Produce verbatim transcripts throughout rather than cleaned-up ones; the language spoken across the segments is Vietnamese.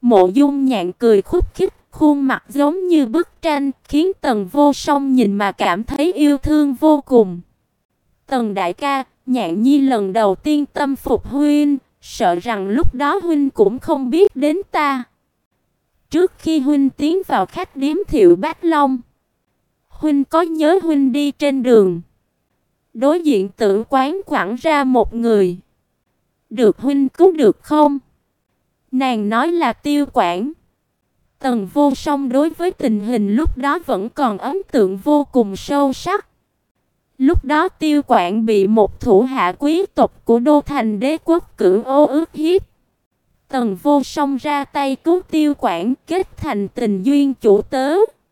Mộ Dung Nhạn cười khúc khích, khuôn mặt giống như bức tranh, khiến Tần Vô Song nhìn mà cảm thấy yêu thương vô cùng. Tần đại ca, Nhạn Nhi lần đầu tiên tâm phục huynh, sợ rằng lúc đó huynh cũng không biết đến ta. Trước khi huynh tiến vào khách điếm Thiệu Bát Long, huynh có nhớ huynh đi trên đường, đối diện tử quán quẳng ra một người, được huynh cứu được không? Nàng nói là Tiêu Quảng. Tần Vô Song đối với tình hình lúc đó vẫn còn ấn tượng vô cùng sâu sắc. Lúc đó Tiêu Quảng bị một thủ hạ quý tộc của đô thành đế quốc Cửu Ô ức hiếp. Tần Vô Song ra tay cứu Tiêu Quảng, kết thành tình duyên chủ tớ.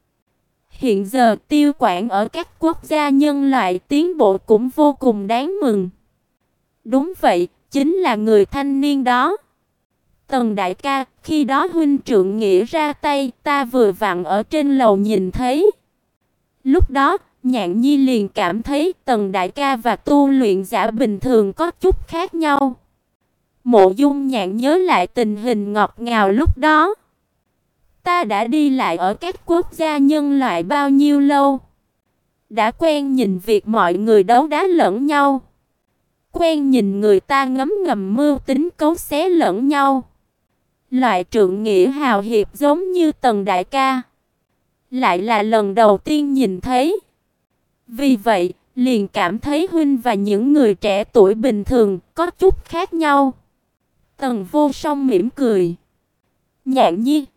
Hiện giờ Tiêu Quảng ở các quốc gia nhân loại tiến bộ cũng vô cùng đáng mừng. Đúng vậy, chính là người thanh niên đó. Tần đại ca, khi đó huynh trượng nghĩa ra tay, ta vừa vặn ở trên lầu nhìn thấy. Lúc đó, Nhạn Nhi liền cảm thấy Tần đại ca và tu luyện giả bình thường có chút khác nhau. Mộ Dung Nhạn nhớ lại tình hình ngọt ngào lúc đó. Ta đã đi lại ở các quốc gia nhân loại bao nhiêu lâu, đã quen nhìn việc mọi người đấu đá lẫn nhau, quen nhìn người ta ngấm ngầm mưu tính cấu xé lẫn nhau. Loại trượng nghĩa hào hiệp giống như Tần đại ca, lại là lần đầu tiên nhìn thấy. Vì vậy, liền cảm thấy huynh và những người trẻ tuổi bình thường có chút khác nhau. Tần Vô Song mỉm cười. Nhạn Nhi,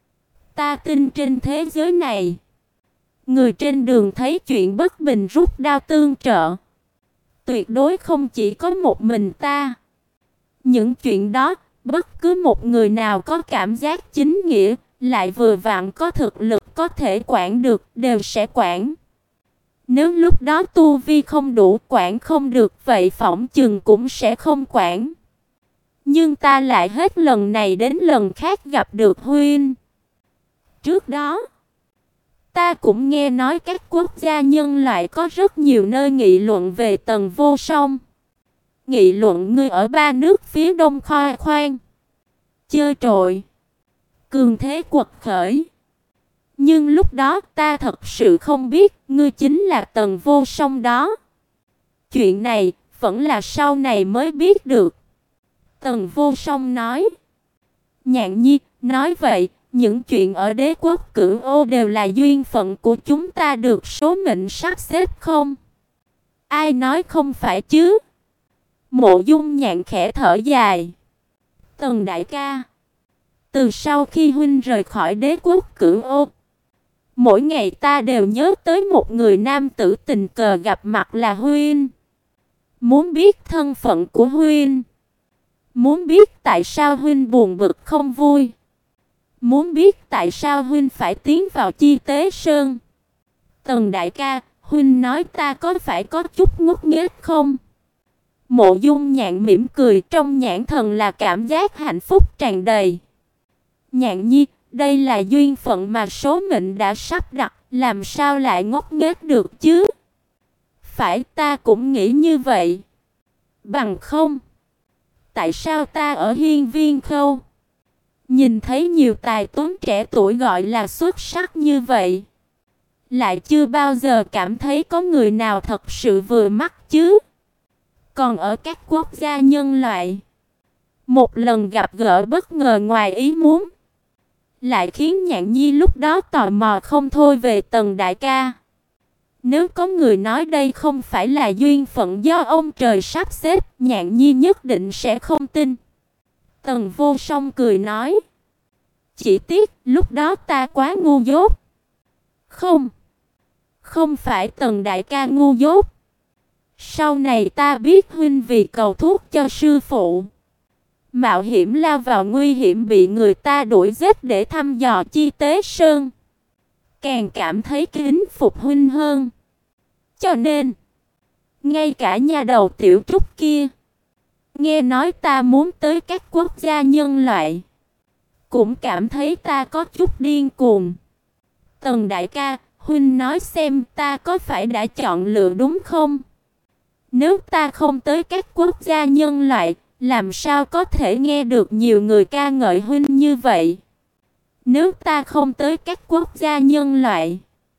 ta tin trên thế giới này, người trên đường thấy chuyện bất bình rút đao tương trợ, tuyệt đối không chỉ có một mình ta. Những chuyện đó, bất cứ một người nào có cảm giác chính nghĩa, lại vừa vặn có thực lực có thể quản được, đều sẽ quản. Nếu lúc đó tu vi không đủ, quản không được, vậy phỏng chừng cũng sẽ không quản. Nhưng ta lại hết lần này đến lần khác gặp được huynh. Trước đó, ta cũng nghe nói các quốc gia nhân loại có rất nhiều nơi nghị luận về Tần Vô Song. Nghị luận ngươi ở ba nước phía đông khoe khoang, chơi trội, cường thế quật khởi. Nhưng lúc đó ta thật sự không biết ngươi chính là Tần Vô Song đó. Chuyện này vẫn là sau này mới biết được. Tần Vô Song nói. Nhạn Nhi, nói vậy, những chuyện ở đế quốc Cửu Ô đều là duyên phận của chúng ta được số mệnh sắp xếp không? Ai nói không phải chứ? Mộ Dung Nhạn khẽ thở dài. Tần đại ca, từ sau khi huynh rời khỏi đế quốc Cửu Ô, mỗi ngày ta đều nhớ tới một người nam tử tình cờ gặp mặt là huynh. Muốn biết thân phận của huynh, muốn biết tại sao huynh buồn bực không vui, muốn biết tại sao huynh phải tiến vào Chi Tế Sơn. Tần đại ca, huynh nói ta có phải có chút ngốc nghếch không? Mộ Dung Nhạn mỉm cười, trong nhãn thần là cảm giác hạnh phúc tràn đầy. Nhạn Nhi, đây là duyên phận mà số mệnh đã sắp đặt, làm sao lại ngốc nghếch được chứ? Phải, ta cũng nghĩ như vậy. Bằng không, tại sao ta ở Hiên Viên Khâu nhìn thấy nhiều tài tuấn trẻ tuổi gọi là xuất sắc như vậy, lại chưa bao giờ cảm thấy có người nào thật sự vừa mắt chứ? Còn ở các quốc gia nhân loại, một lần gặp gỡ bất ngờ ngoài ý muốn, lại khiến Nhạn Nhi lúc đó tò mò không thôi về Tần đại ca. Nếu có người nói đây không phải là duyên phận do ông trời sắp xếp, Nhạn Nhi nhất định sẽ không tin. Tần Vô Song cười nói. Chỉ tiếc lúc đó ta quá ngu dốt. Không, không phải Tần đại ca ngu dốt. Sau này ta biết huynh vì cầu thuốc cho sư phụ, mạo hiểm lao vào nguy hiểm bị người ta đuổi giết để thăm dò Chi Tế Sơn, càng cảm thấy kính phục huynh hơn. Cho nên, ngay cả nhà đầu tiểu trúc kia, nghe nói ta muốn tới các quốc gia nhân loại, cũng cảm thấy ta có chút điên cuồng. Tần đại ca, huynh nói xem ta có phải đã chọn lựa đúng không? Nếu ta không tới các quốc gia nhân loại, làm sao có thể nghe được nhiều người ca ngợi huynh như vậy? Nếu ta không tới các quốc gia nhân loại,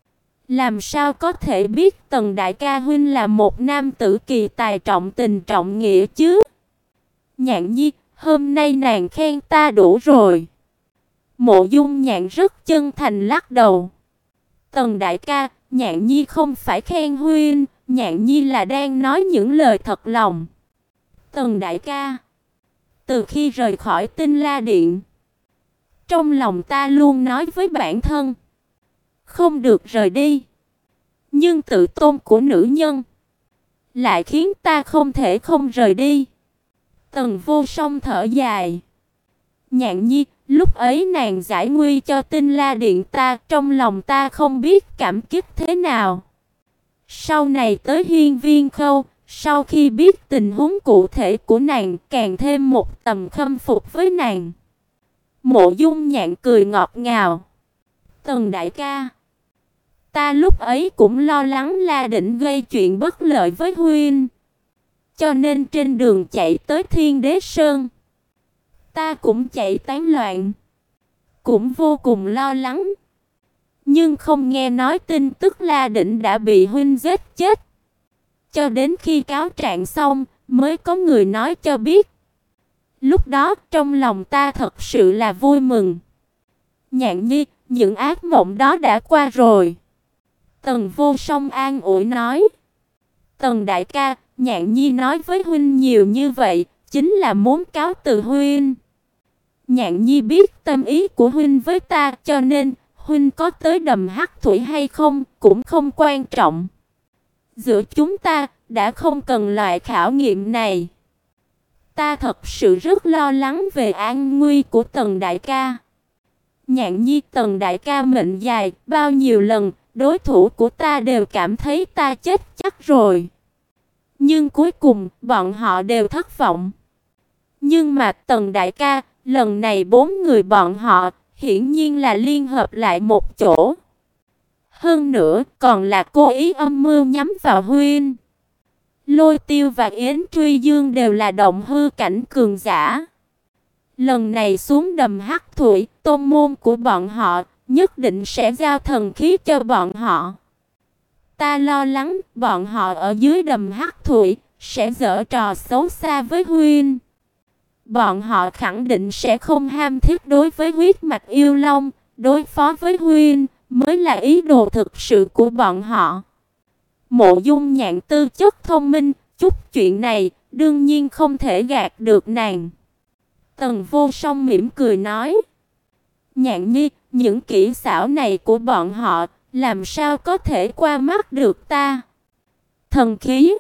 làm sao có thể biết Tần đại ca huynh là một nam tử kỳ tài trọng tình trọng nghĩa chứ? Nhạn Nhi, hôm nay nàng khen ta đủ rồi. Mộ Dung Nhạn rất chân thành lắc đầu. Tần đại ca, Nhạn Nhi không phải khen huynh, Nhạn Nhi là đang nói những lời thật lòng. Tần đại ca, từ khi rời khỏi Tinh La Điện, trong lòng ta luôn nói với bản thân, không được rời đi. Nhưng tự tôn của nữ nhân lại khiến ta không thể không rời đi. Tần Vô Song thở dài. Nhạn Nhi, lúc ấy nàng giải nguy cho Tinh La Điện ta, trong lòng ta không biết cảm kích thế nào. Sau này tới Hiên Viên Khâu, sau khi biết tình huống cụ thể của nàng, càng thêm một tầm khâm phục với nàng. Mộ Dung Nhạn cười ngọt ngào. Tần đại ca, ta lúc ấy cũng lo lắng La Định gây chuyện bất lợi với huynh, cho nên trên đường chạy tới Thiên Đế Sơn, ta cũng chạy tán loạn, cũng vô cùng lo lắng. Nhưng không nghe nói tin tức La Định đã bị huynh giết chết. Cho đến khi cáo trạng xong, mới có người nói cho biết. Lúc đó trong lòng ta thật sự là vui mừng. Nhạn Nhi, những ác mộng đó đã qua rồi. Tần Vô Song an ủi nói. Tần đại ca, Nhạn Nhi nói với huynh nhiều như vậy, chính là muốn cáo từ huynh. Nhạn Nhi biết tâm ý của huynh với ta, cho nên huynh có tới đầm Hắc Thủy hay không cũng không quan trọng. Giữa chúng ta đã không cần loại khảo nghiệm này. Ta thật sự rất lo lắng về an nguy của Tần đại ca. Nhạn Nhi, Tần đại ca mệnh dài, bao nhiêu lần đối thủ của ta đều cảm thấy ta chết chắc rồi. Nhưng cuối cùng bọn họ đều thất vọng. Nhưng mà Tần đại ca, lần này bốn người bọn họ hiển nhiên là liên hợp lại một chỗ. Hơn nữa còn là cố ý âm mưu nhắm vào huynh. Lôi Tiêu và Yến Truy Dương đều là động hư cảnh cường giả. Lần này xuống đầm Hắc Thủy, tôn môn của bọn họ nhất định sẽ giao thần khí cho bọn họ. Ta lo lắng bọn họ ở dưới đầm Hắc Thủy sẽ giở trò xấu xa với huynh. Bọn họ khẳng định sẽ không ham thiết đối với huyết mạch yêu long, đối phó với huynh mới là ý đồ thực sự của bọn họ. Mộ Dung Nhạn tư chất thông minh, chút chuyện này đương nhiên không thể gạt được nàng. Tần Vô Song mỉm cười nói. Nhạn Nhi, những kỹ xảo này của bọn họ làm sao có thể qua mắt được ta? Thần khí?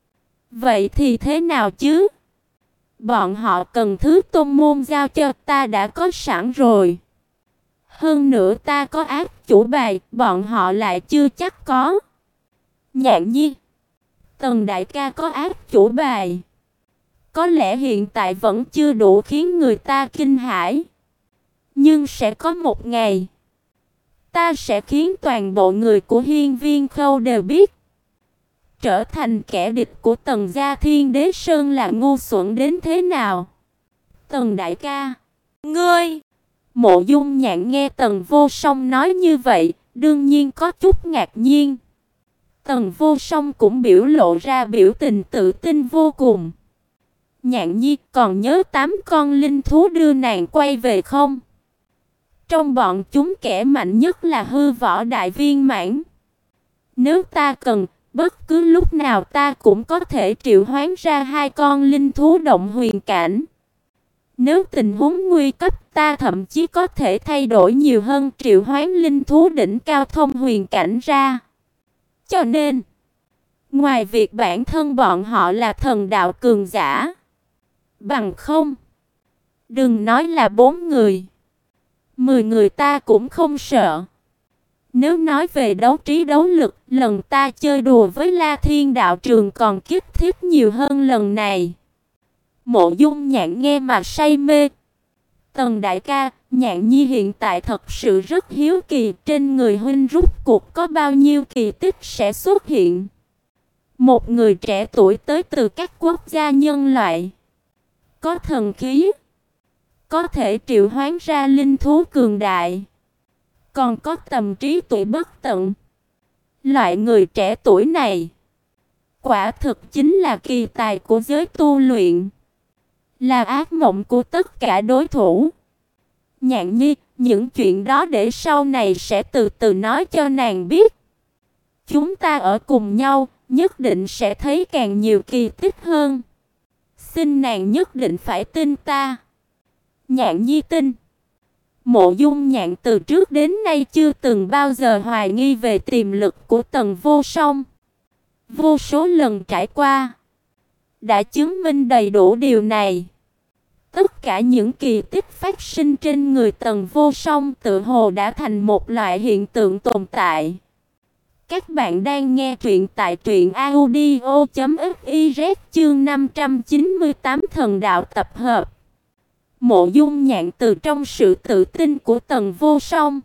Vậy thì thế nào chứ? Bọn họ cần thứ tôn môn giao cho ta đã có sẵn rồi. Hơn nữa ta có ác chủ bài, bọn họ lại chưa chắc có. Nhạn Nhi, Tần đại ca có ác chủ bài. Có lẽ hiện tại vẫn chưa đủ khiến người ta kinh hãi. Nhưng sẽ có một ngày, ta sẽ khiến toàn bộ người của Hiên Viên Khâu đều biết. Trở thành kẻ địch của Tần gia Thiên Đế Sơn là ngu xuẩn đến thế nào. Tần đại ca, ngươi... Mộ Dung Nhạn nghe Tần Vô Song nói như vậy, đương nhiên có chút ngạc nhiên. Tần Vô Song cũng biểu lộ ra biểu tình tự tin vô cùng. Nhạn Nhi, còn nhớ tám con linh thú đưa nàng quay về không? Trong bọn chúng kẻ mạnh nhất là hư võ đại viên mãn. Nếu ta cần, bất cứ lúc nào ta cũng có thể triệu hoán ra hai con linh thú động huyền cảnh. Nếu tình huống nguy cấp, ta thậm chí có thể thay đổi nhiều hơn triệu hoán linh thú đỉnh cao thông huyền cảnh ra. Cho nên, ngoài việc bản thân bọn họ là thần đạo cường giả, bằng không, đừng nói là bốn người, mười người ta cũng không sợ. Nếu nói về đấu trí đấu lực, lần ta chơi đùa với La Thiên đạo trường còn kích thích nhiều hơn lần này. Mộ Dung Nhạn nghe mà say mê. Tần đại ca, Nhạn Nhi hiện tại thật sự rất hiếu kỳ, trên người huynh rút cuộc có bao nhiêu kỳ tích sẽ xuất hiện. Một người trẻ tuổi tới từ các quốc gia nhân loại, có thần khí, có thể triệu hoán ra linh thú cường đại, còn có tầm trí tuệ bất tận. Loại người trẻ tuổi này, quả thực chính là kỳ tài của giới tu luyện, là ác mộng của tất cả đối thủ. Nhạn Nhi, những chuyện đó để sau này sẽ từ từ nói cho nàng biết. Chúng ta ở cùng nhau, nhất định sẽ thấy càng nhiều kỳ tích hơn. Xin nàng nhất định phải tin ta. Nhạn Nhi tin. Mộ Dung Nhạn từ trước đến nay chưa từng bao giờ hoài nghi về tiềm lực của Tần Vô Song. Vô số lần trải qua đã chứng minh đầy đủ điều này. Tất cả những kỳ tích phát sinh trên người Tần Vô Song tự hồ đã thành một loại hiện tượng tồn tại. Các bạn đang nghe truyện tại truyện audio chấm fiz chương năm trăm chín mươi tám Thần đạo tập hợp. Mộ Dung Nhạn từ trong sự tự tin của Tần Vô Song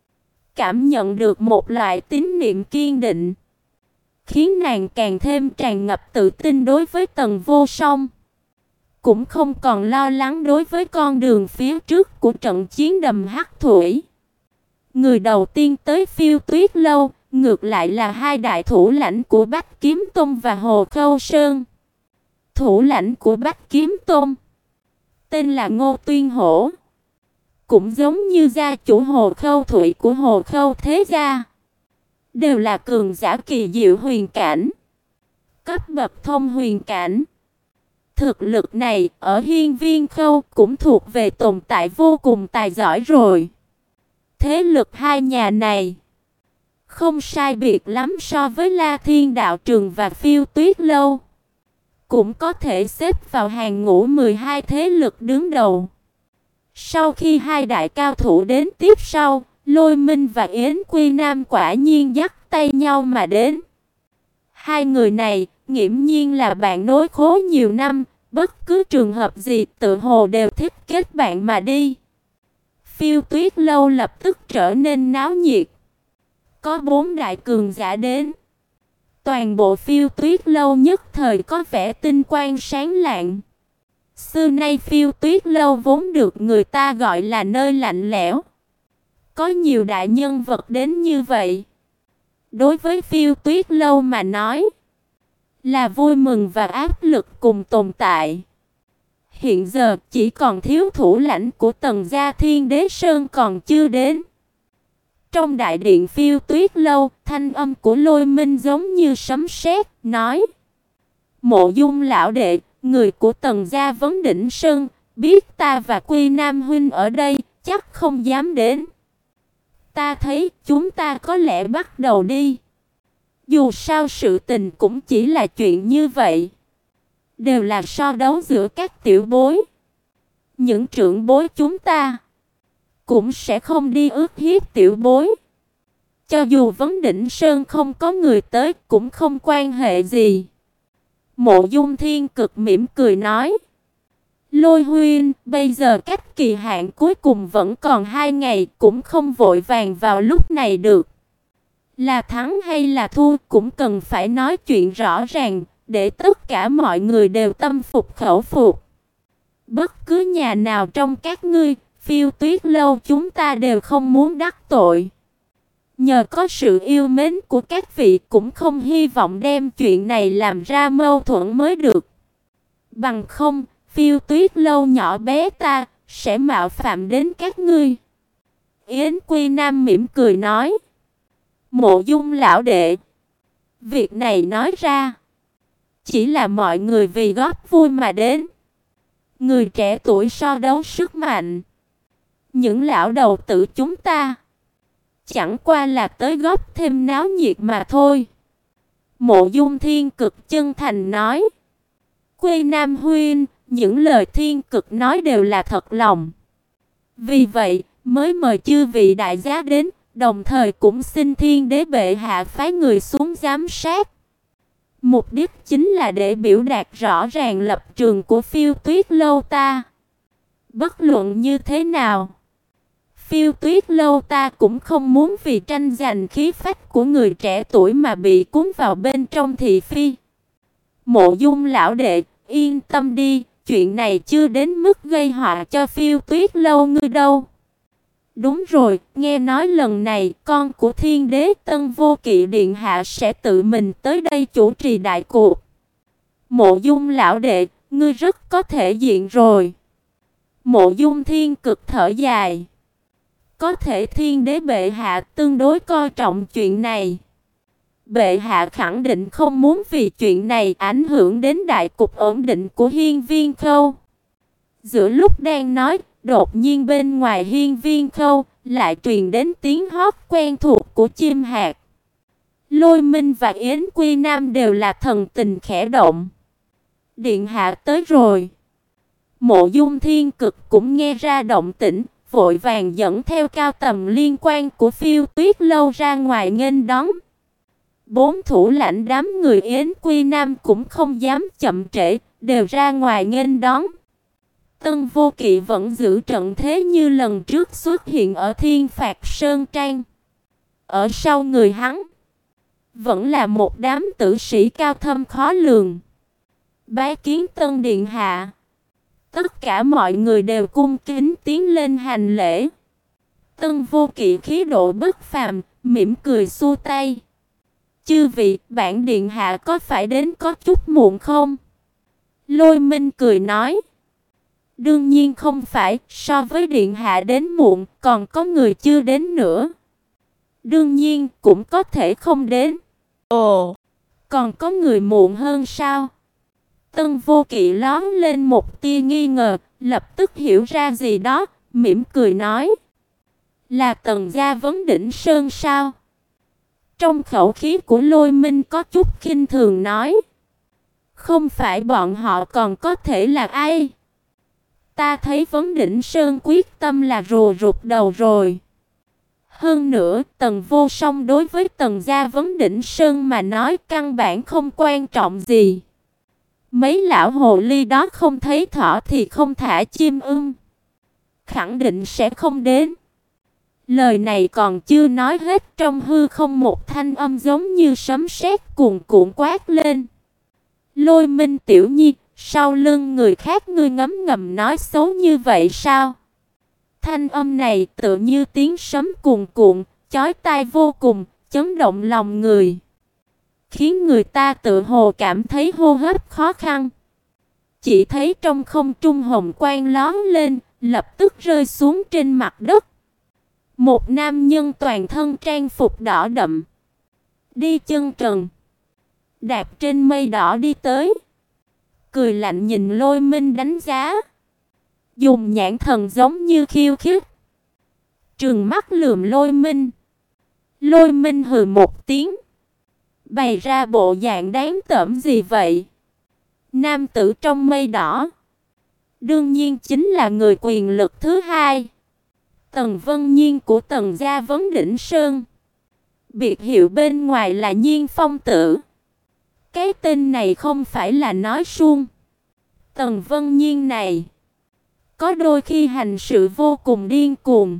cảm nhận được một loại tín niệm kiên định, khiến nàng càng thêm tràn ngập tự tin đối với Tần Vô Song, cũng không còn lo lắng đối với con đường phía trước của trận chiến đầm Hắc Thủy. Người đầu tiên tới Phiêu Tuyết Lâu ngược lại là hai đại thủ lãnh của Bách Kiếm Tông và Hồ Khâu Sơn. Thủ lãnh của Bách Kiếm Tông tên là Ngô Tuyên Hổ, cũng giống như gia chủ Hồ Khâu Thủy của Hồ Khâu thế gia, đều là cường giả kỳ diệu huyền cảnh, cấp bậc thông huyền cảnh. Thực lực này ở Hiên Viên Khâu cũng thuộc về tồn tại vô cùng tài giỏi rồi. Thế lực hai nhà này không sai biệt lắm so với La Thiên Đạo Trường và Phiêu Tuyết Lâu, cũng có thể xếp vào hàng ngũ mười hai thế lực đứng đầu. Sau khi hai đại cao thủ đến tiếp sau, Lôi Minh và Yến Quy Nam quả nhiên dắt tay nhau mà đến. Hai người này nghiễm nhiên là bạn nối khố nhiều năm, bất cứ trường hợp gì tự hồ đều thích kết bạn mà đi. Phiêu Tuyết Lâu lập tức trở nên náo nhiệt. Có bốn đại cường giả đến. Toàn bộ Phiêu Tuyết Lâu nhất thời có vẻ tinh quang sáng lạng. Xưa nay Phiêu Tuyết Lâu vốn được người ta gọi là nơi lạnh lẽo. Có nhiều đại nhân vật đến như vậy, đối với Phiêu Tuyết Lâu mà nói, là vui mừng và áp lực cùng tồn tại. Hiện giờ chỉ còn thiếu thủ lãnh của Tần gia Thiên Đế Sơn còn chưa đến. Trong đại điện Phiêu Tuyết Lâu, thanh âm của Lôi Minh giống như sấm sét, nói: Mộ Dung lão đệ, người của Tần gia Vấn Đỉnh Sơn, biết ta và Quy Nam huynh ở đây, chắc không dám đến. Ta thấy chúng ta có lẽ bắt đầu đi. Dù sao sự tình cũng chỉ là chuyện như vậy, đều là so đấu giữa các tiểu bối. Những trưởng bối chúng ta cũng sẽ không đi ước hiếp tiểu bối. Cho dù Vấn Đỉnh Sơn không có người tới cũng không quan hệ gì. Mộ Dung Thiên Cực mỉm cười nói: Lôi huynh, bây giờ cách kỳ hạn cuối cùng vẫn còn hai ngày, cũng không vội vàng vào lúc này được. Là thắng hay là thua cũng cần phải nói chuyện rõ ràng, để tất cả mọi người đều tâm phục khẩu phục. Bất cứ nhà nào trong các ngươi, Phiêu Tuyết Lâu chúng ta đều không muốn đắc tội. Nhờ có sự yêu mến của các vị, cũng không hy vọng đem chuyện này làm ra mâu thuẫn mới được. Bằng không, Phiêu Tuyết Lâu nhỏ bé ta sẽ mạo phạm đến các ngươi. Yến Quy Nam mỉm cười nói: Mộ Dung lão đệ, việc này nói ra chỉ là mọi người vì góp vui mà đến. Người trẻ tuổi so đấu sức mạnh, những lão đầu tử chúng ta chẳng qua là tới góp thêm náo nhiệt mà thôi. Mộ Dung Thiên Cực chân thành nói: Quy Nam huynh, những lời Thiên Cực nói đều là thật lòng. Vì vậy mới mời chư vị đại giá đến, đồng thời cũng xin Thiên Đế bệ hạ phái người xuống giám sát. Mục đích chính là để biểu đạt rõ ràng lập trường của Phiêu Tuyết Lâu ta. Bất luận như thế nào, Phiêu Tuyết Lâu ta cũng không muốn vì tranh giành khí phách của người trẻ tuổi mà bị cuốn vào bên trong thị phi. Mộ Dung lão đệ, yên tâm đi, chuyện này chưa đến mức gây họa cho Phiêu Tuyết lâu ngươi đâu. Đúng rồi, nghe nói lần này con của Thiên Đế Tân Vô Kỵ điện hạ sẽ tự mình tới đây chủ trì đại cuộc. Mộ Dung lão đệ, ngươi rất có thể diện rồi. Mộ Dung Thiên cực thở dài. Có thể Thiên Đế bệ hạ tương đối coi trọng chuyện này. Bệ hạ khẳng định không muốn vì chuyện này ảnh hưởng đến đại cục ổn định của Hiên Viên Khâu. Giữa lúc đang nói, đột nhiên bên ngoài Hiên Viên Khâu lại truyền đến tiếng hót quen thuộc của chim hạc. Lôi Minh và Yến Quy Nam đều là thần tình khẽ động. Điện hạ tới rồi. Mộ Dung Thiên Cực cũng nghe ra động tĩnh, vội vàng dẫn theo cao tầm liên quan của Phiêu Tuyết lâu ra ngoài nghênh đón. Bốn thủ lãnh đám người Yến Quy Nam cũng không dám chậm trễ, đều ra ngoài nghênh đón. Tân Vô Kỵ vẫn giữ trận thế như lần trước xuất hiện ở Thiên Phạt Sơn Trang. Ở sau người hắn, vẫn là một đám tử sĩ cao thâm khó lường. Bái kiến Tân điện hạ. Tất cả mọi người đều cung kính tiến lên hành lễ. Tân Vô Kỵ khí độ bất phàm, mỉm cười xua tay. Chư vị, bản điện hạ có phải đến có chút muộn không? Lôi Minh cười nói. Đương nhiên không phải, so với điện hạ đến muộn, còn có người chưa đến nữa. Đương nhiên, cũng có thể không đến. Ồ, còn có người muộn hơn sao? Tân Vô Kỵ lóm lên một tia nghi ngờ, lập tức hiểu ra gì đó, mỉm cười nói. Là Tần gia Vấn Đỉnh Sơn sao? Trong khẩu khí của Lôi Minh có chút khinh thường nói. Không phải bọn họ còn có thể là ai? Ta thấy Vấn Đỉnh Sơn quyết tâm là rùa rụt đầu rồi. Hơn nữa, Tần Vô Song đối với Tần gia Vấn Đỉnh Sơn mà nói căn bản không quan trọng gì. Mấy lão hồ ly đó không thấy thỏ thì không thả chim ưng. Khẳng định sẽ không đến. Lời này còn chưa nói hết, trong hư không một thanh âm giống như sấm sét cuồn cuộn quát lên. Lôi Minh tiểu nhi, sau lưng người khác ngươi ngấm ngầm nói xấu như vậy sao? Thanh âm này tựa như tiếng sấm cuồn cuộn, chói tai vô cùng, chấn động lòng người. Khiến người ta tự hồ cảm thấy hô hấp khó khăn. Chỉ thấy trong không trung hồng quang lóe lên, lập tức rơi xuống trên mặt đất. Một nam nhân toàn thân trang phục đỏ đậm, đi chân trần, đạp trên mây đỏ đi tới, cười lạnh nhìn Lôi Minh đánh giá, dùng nhãn thần giống như khiêu khích, trừng mắt lườm Lôi Minh. Lôi Minh hừ một tiếng, bày ra bộ dạng đáng tởm gì vậy? Nam tử trong mây đỏ, đương nhiên chính là người quyền lực thứ hai, Tần Vân Nhiên của Tần gia Vấn Đỉnh Sơn. Biệt hiệu bên ngoài là Nhiên Phong Tử. Cái tên này không phải là nói suông. Tần Vân Nhiên này có đôi khi hành sự vô cùng điên cuồng.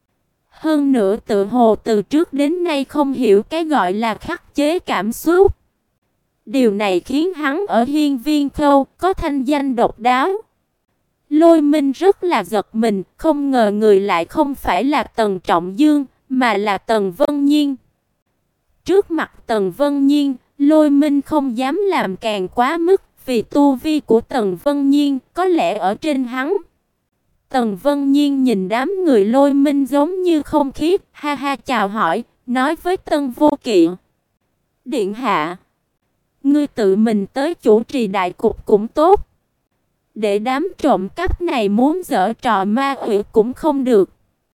Hơn nữa tự hồ từ trước đến nay không hiểu cái gọi là khắc chế cảm xúc. Điều này khiến hắn ở Hiên Viên Khâu có thanh danh độc đáo. Lôi Minh rất là giật mình, không ngờ người lại không phải là Tần Trọng Dương, mà là Tần Vân Nhiên. Trước mặt Tần Vân Nhiên, Lôi Minh không dám làm càng quá mức, vì tu vi của Tần Vân Nhiên có lẽ ở trên hắn. Tần Vân Nhiên nhìn đám người Lôi Minh giống như không khí, ha ha chào hỏi, nói với Tân Vô Kỵ. Điện hạ, ngươi tự mình tới chủ trì đại cục cũng tốt. Để đám trộm cắp này muốn giở trò ma quỷ cũng không được.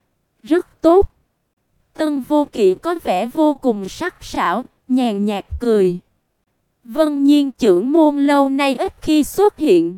Rất tốt. Tân Vô Kỵ có vẻ vô cùng sắc sảo, nhàn nhạt cười. Vân Nhiên trưởng môn lâu nay ít khi xuất hiện.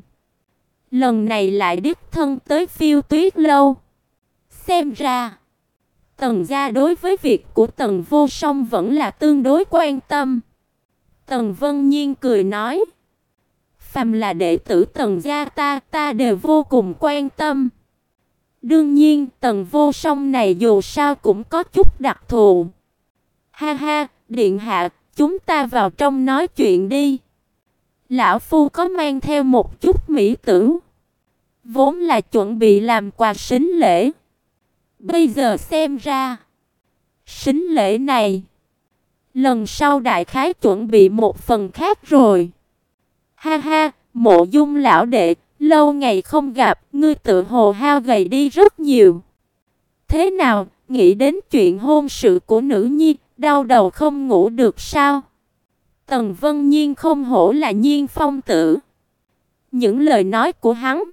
Lần này lại đích thân tới Phiêu Tuyết lâu. Xem ra, Tần gia đối với việc của Tần Vô Song vẫn là tương đối quan tâm. Tần Vân Nhiên cười nói. Phàm là đệ tử Tần gia ta, ta đều vô cùng quan tâm. Đương nhiên, Tần Vô Song này dù sao cũng có chút đặc thù. Ha ha, điện hạ, chúng ta vào trong nói chuyện đi. lão phu có mang theo một chút mỹ tử, vốn là chuẩn bị làm quà sính lễ. Bây giờ xem ra, sính lễ này, lần sau đại khái chuẩn bị một phần khác rồi. Ha ha, Mộ Dung lão đệ, lâu ngày không gặp, ngươi tự hồ hao gầy đi rất nhiều. Thế nào, nghĩ đến chuyện hôn sự của nữ nhi, đau đầu không ngủ được sao? Tần Vân Nhiên không hổ là Nhiên Phong tử. Những lời nói của hắn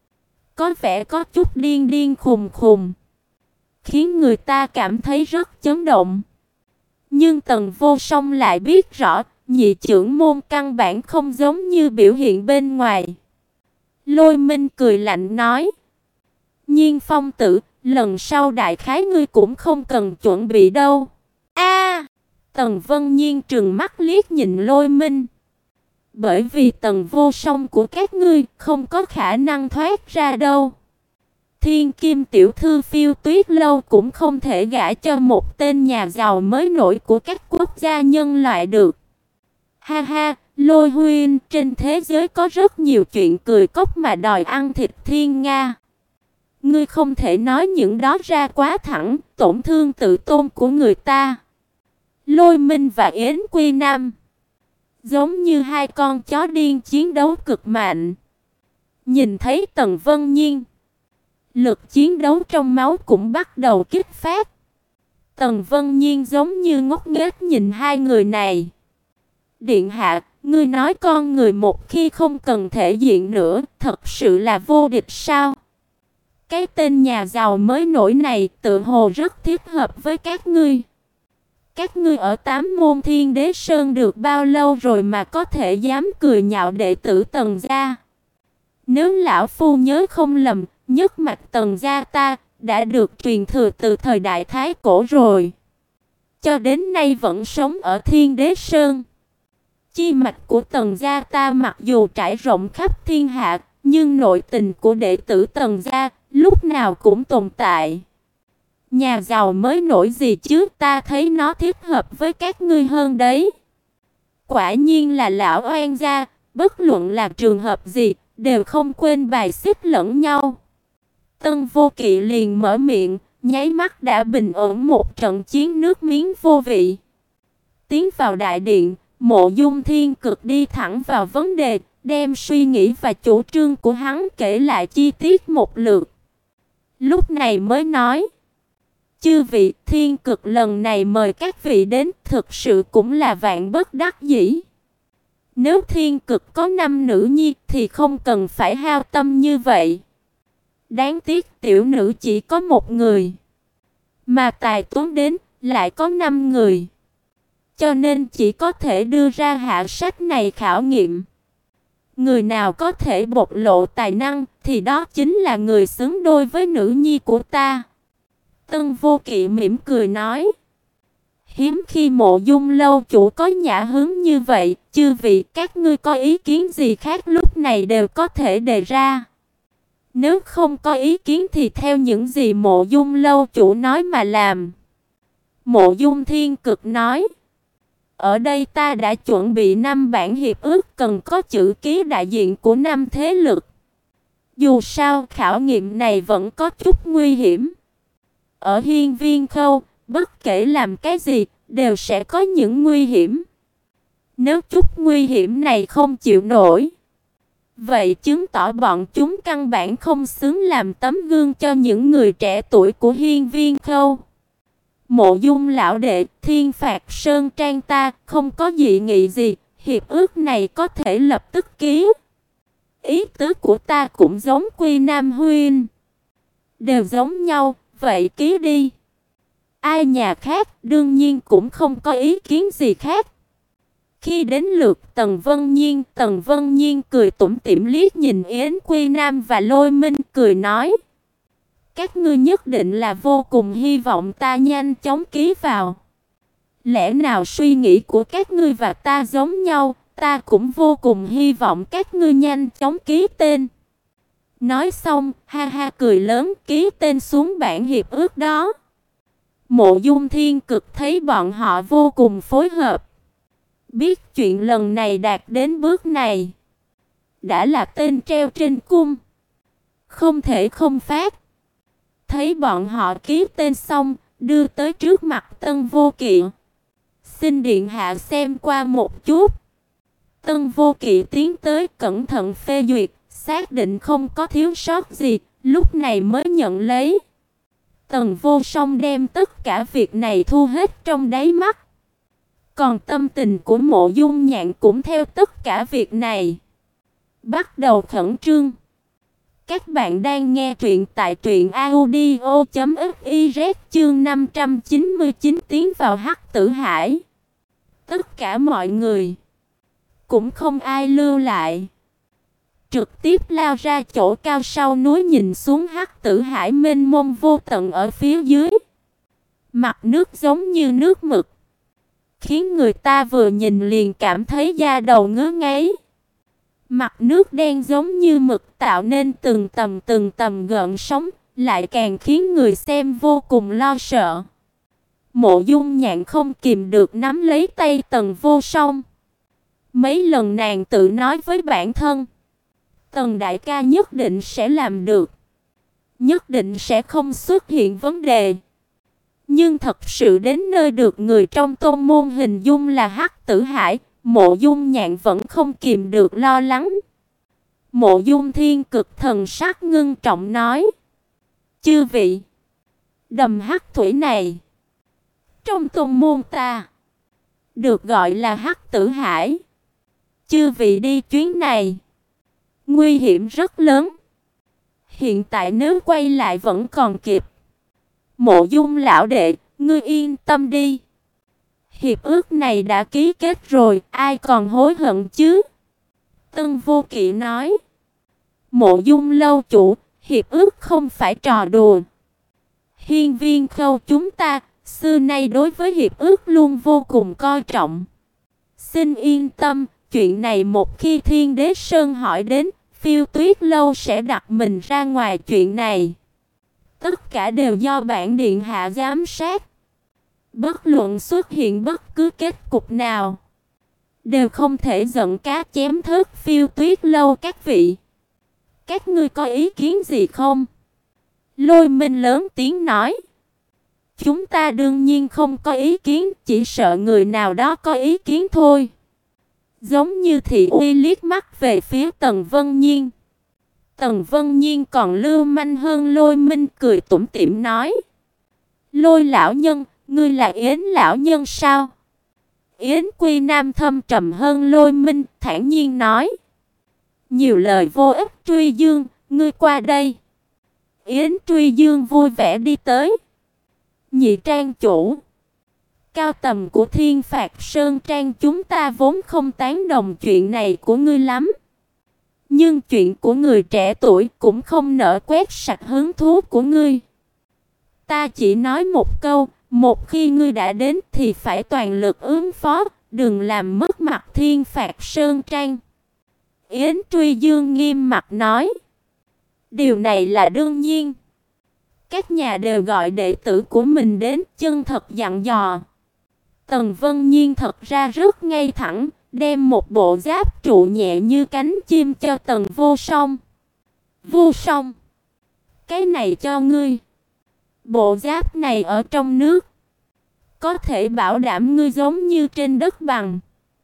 có vẻ có chút điên điên khùng khùng, khiến người ta cảm thấy rất chấn động. Nhưng Tần Vô Song lại biết rõ, nhị trưởng môn căn bản không giống như biểu hiện bên ngoài. Lôi Minh cười lạnh nói: Nhiên Phong tử, lần sau đại khái ngươi cũng không cần chuẩn bị đâu. A! Tần Vân Nhiên trừng mắt liếc nhìn Lôi Minh. Bởi vì Tần Vô Song của các ngươi không có khả năng thoát ra đâu. Thiên Kim tiểu thư Phiêu Tuyết lâu cũng không thể gả cho một tên nhà giàu mới nổi của các quốc gia nhân loại được. Ha ha, Lôi huynh, trên thế giới có rất nhiều chuyện cười cốc mà đòi ăn thịt thiên nga. Ngươi không thể nói những đó ra quá thẳng, tổn thương tự tôn của người ta. Lôi Minh và Yến Quy Nam giống như hai con chó điên chiến đấu cực mạnh. Nhìn thấy Tần Vân Nhiên, lực chiến đấu trong máu cũng bắt đầu kích phát. Tần Vân Nhiên giống như ngốc nghếch nhìn hai người này. Điện hạ, ngươi nói con người một khi không cần thể diện nữa, thật sự là vô địch sao? Cái tên nhà giàu mới nổi này tự hồ rất thích hợp với các ngươi. Các ngươi ở Tám Môn Thiên Đế Sơn được bao lâu rồi mà có thể dám cười nhạo đệ tử Tần gia? Nếu lão phu nhớ không lầm, nhất mạch Tần gia ta đã được truyền thừa từ thời đại Thái Cổ rồi. Cho đến nay vẫn sống ở Thiên Đế Sơn. Chi mạch của Tần gia ta mặc dù trải rộng khắp thiên hạ, nhưng nội tình của đệ tử Tần gia lúc nào cũng tồn tại. Nhà giàu mới nổi gì chứ, ta thấy nó thích hợp với các ngươi hơn đấy. Quả nhiên là lão oan gia, bất luận là trường hợp gì, đều không quên bài xích lẫn nhau. Tân Vô Kỵ liền mở miệng, nháy mắt đã bình ổn một trận chiến nước miếng vô vị. Tiến vào đại điện, Mộ Dung Thiên Cực đi thẳng vào vấn đề, đem suy nghĩ và chủ trương của hắn kể lại chi tiết một lượt. Lúc này mới nói: Chư vị, Thiên Cực lần này mời các vị đến thực sự cũng là vạn bất đắc dĩ. Nếu Thiên Cực có năm nữ nhi thì không cần phải hao tâm như vậy. Đáng tiếc tiểu nữ chỉ có một người, mà tài tuấn đến lại có năm người. Cho nên chỉ có thể đưa ra hạ sách này khảo nghiệm. Người nào có thể bộc lộ tài năng thì đó chính là người xứng đôi với nữ nhi của ta. Tân Vô Kỵ mỉm cười nói: Hiếm khi Mộ Dung lâu chủ có nhã hứng như vậy, chư vị các ngươi có ý kiến gì khác lúc này đều có thể đề ra. Nếu không có ý kiến thì theo những gì Mộ Dung lâu chủ nói mà làm. Mộ Dung Thiên Cực nói: Ở đây ta đã chuẩn bị năm bản hiệp ước cần có chữ ký đại diện của năm thế lực. Dù sao khảo nghiệm này vẫn có chút nguy hiểm. Ở Hiên Viên Khâu, bất kể làm cái gì, đều sẽ có những nguy hiểm. Nếu chút nguy hiểm này không chịu nổi, vậy chứng tỏ bọn chúng căn bản không xứng làm tấm gương cho những người trẻ tuổi của Hiên Viên Khâu. Mộ Dung lão đệ, Thiên Phạt Sơn Trang ta không có dị nghị gì, hiệp ước này có thể lập tức ký. Ý tứ của ta cũng giống Quy Nam huynh, đều giống nhau, vậy ký đi. Ai nhà khác đương nhiên cũng không có ý kiến gì khác. Khi đến lượt Tần Vân Nhiên, Tần Vân Nhiên cười tủm tỉm liếc nhìn Yến Quy Nam và Lôi Minh, cười nói: Các ngươi nhất định là vô cùng hy vọng ta nhanh chóng ký vào. Lẽ nào suy nghĩ của các ngươi và ta giống nhau, ta cũng vô cùng hy vọng các ngươi nhanh chóng ký tên. Nói xong, ha ha cười lớn, ký tên xuống bản hiệp ước đó. Mộ Dung Thiên Cực thấy bọn họ vô cùng phối hợp, Biết chuyện lần này đạt đến bước này, đã là tên treo trên cung, không thể không phát. Thấy bọn họ ký tên xong, đưa tới trước mặt Tân Vô Kỵ. Xin điện hạ xem qua một chút. Tân Vô Kỵ tiến tới cẩn thận phê duyệt, xác định không có thiếu sót gì, lúc này mới nhận lấy. Tần Vô Song đem tất cả việc này thu hết trong đáy mắt. Còn tâm tình của Mộ Dung Nhạn cũng theo tất cả việc này bắt đầu khẩn trương. Các bạn đang nghe truyện tại truyện audio chấm fiz chương năm trăm chín mươi chín tiến vào Hắc Tử Hải. Tất cả mọi người cũng không ai lưu lại, trực tiếp lao ra chỗ cao sau núi nhìn xuống Hắc Tử Hải mênh mông vô tận ở phía dưới. Mặt nước giống như nước mực, khiến người ta vừa nhìn liền cảm thấy da đầu ngứa ngáy. Mặt nước đen giống như mực tạo nên từng tầm từng tầm gợn sóng, lại càng khiến người xem vô cùng lo sợ. Mộ Dung Nhạn không kìm được nắm lấy tay Tần Vô Song. Mấy lần nàng tự nói với bản thân, Tần đại ca nhất định sẽ làm được, nhất định sẽ không xuất hiện vấn đề. Nhưng thật sự đến nơi được người trong tôn môn hình dung là Hắc Tử Hải, Mộ Dung Nhạn vẫn không kìm được lo lắng. Mộ Dung Thiên Cực thần sắc ngưng trọng nói: "Chư vị, đầm hắc thủy này trong tôn môn ta được gọi là Hắc Tử Hải. Chư vị đi chuyến này nguy hiểm rất lớn. Hiện tại nếu quay lại vẫn còn kịp. Mộ Dung lão đệ, ngươi yên tâm đi. Hiệp ước này đã ký kết rồi, ai còn hối hận chứ?" Tân Vô Kỵ nói. "Mộ Dung lâu chủ, hiệp ước không phải trò đùa. Hiên Viên Khâu chúng ta xưa nay đối với hiệp ước luôn vô cùng coi trọng. Xin yên tâm, chuyện này một khi Thiên Đế Sơn hỏi đến, Phiêu Tuyết lâu sẽ đặt mình ra ngoài chuyện này. Tất cả đều do bản điện hạ giám sát. Bất luận xuất hiện bất cứ kết cục nào, đều không thể giận cá chém thớt Phiêu Tuyết lâu các vị. Các ngươi có ý kiến gì không?" Lôi Minh lớn tiếng nói. "Chúng ta đương nhiên không có ý kiến, chỉ sợ người nào đó có ý kiến thôi." Giống như Thị Uy liếc mắt về phía Tần Vân Nhiên. Tần Vân Nhiên còn lưu manh hơn Lôi Minh, cười tủm tỉm nói: "Lôi lão nhân, ngươi là Yến lão nhân sao?" Yến Quy Nam thâm trầm hơn Lôi Minh, thản nhiên nói: "Nhiều lời vô ích, Truy Dương, ngươi qua đây." Yến Truy Dương vui vẻ đi tới. "Nhị trang chủ, cao tầm của Thiên Phạt Sơn Trang chúng ta vốn không tán đồng chuyện này của ngươi lắm. Nhưng chuyện của người trẻ tuổi cũng không nỡ quét sạch hứng thú của ngươi. Ta chỉ nói một câu, một khi ngươi đã đến thì phải toàn lực ứng phó, đừng làm mất mặt Thiên Phạt Sơn Trang." Yến Truy Dương nghiêm mặt nói: "Điều này là đương nhiên. Các nhà đều gọi đệ tử của mình đến, chân thật dặn dò." Tần Vân Nhiên thật ra rất ngay thẳng, đem một bộ giáp trụ nhẹ như cánh chim cho Tần Vô Song. "Vô Song, cái này cho ngươi. Bộ giáp này ở trong nước, có thể bảo đảm ngươi giống như trên đất bằng,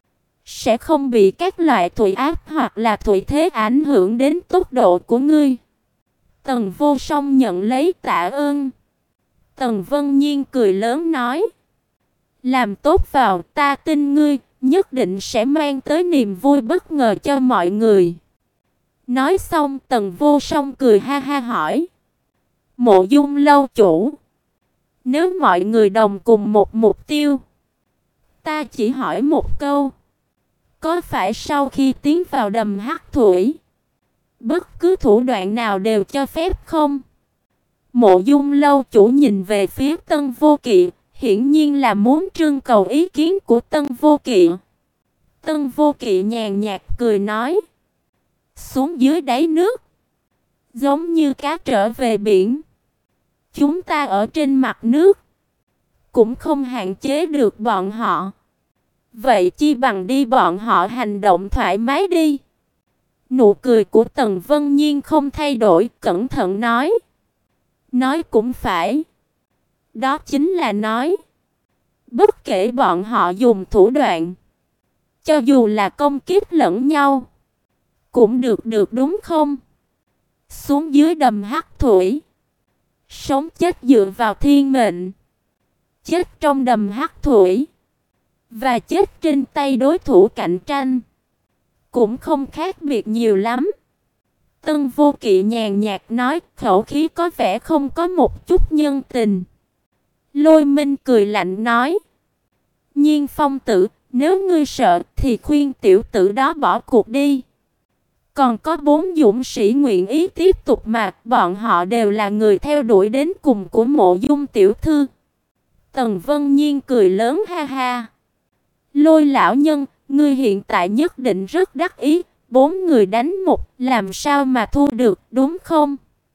sẽ không bị các loại thủy áp hoặc là thủy thế ảnh hưởng đến tốc độ của ngươi." Tần Vô Song nhận lấy tạ ơn. Tần Vân Nhiên cười lớn nói: "Làm tốt vào, ta tin ngươi nhất định sẽ mang tới niềm vui bất ngờ cho mọi người." Nói xong, Tần Vô Song cười ha ha hỏi: "Mộ Dung lâu chủ, nếu mọi người đồng cùng một mục tiêu, ta chỉ hỏi một câu, có phải sau khi tiến vào đầm hắc thủy, bất cứ thủ đoạn nào đều cho phép không?" Mộ Dung lâu chủ nhìn về phía Tân Vô Kỵ, hiển nhiên là muốn trưng cầu ý kiến của Tân Vô Kỵ. Tân Vô Kỵ nhàn nhạt cười nói: "Xuống dưới đáy nước, giống như cá trở về biển. Chúng ta ở trên mặt nước, cũng không hạn chế được bọn họ. Vậy chi bằng đi bọn họ hành động thoải mái đi. Nụ cười của Tần Vân Nhiên không thay đổi, cẩn thận nói. Nói cũng phải. Đó chính là nói. Bất kể bọn họ dùng thủ đoạn, cho dù là công kích lẫn nhau, cũng được được đúng không? Xuống dưới đầm hắc thủy, sống chết dựa vào thiên mệnh. Chết trong đầm hắc thủy và chết trên tay đối thủ cạnh tranh cũng không khác biệt nhiều lắm. Tân Vô Kỵ nhàn nhạt nói, khẩu khí có vẻ không có một chút nhân tình. Lôi Minh cười lạnh nói, Nhiên Phong tử, nếu ngươi sợ thì khuyên tiểu tử đó bỏ cuộc đi. Còn có bốn dũng sĩ nguyện ý tiếp tục mà, bọn họ đều là người theo đuổi đến cùng của Mộ Dung tiểu thư. Tần Vân Nhiên cười lớn ha ha. Lôi lão nhân, ngươi hiện tại nhất định rất đắc ý, bốn người đánh một, làm sao mà thua được, đúng không?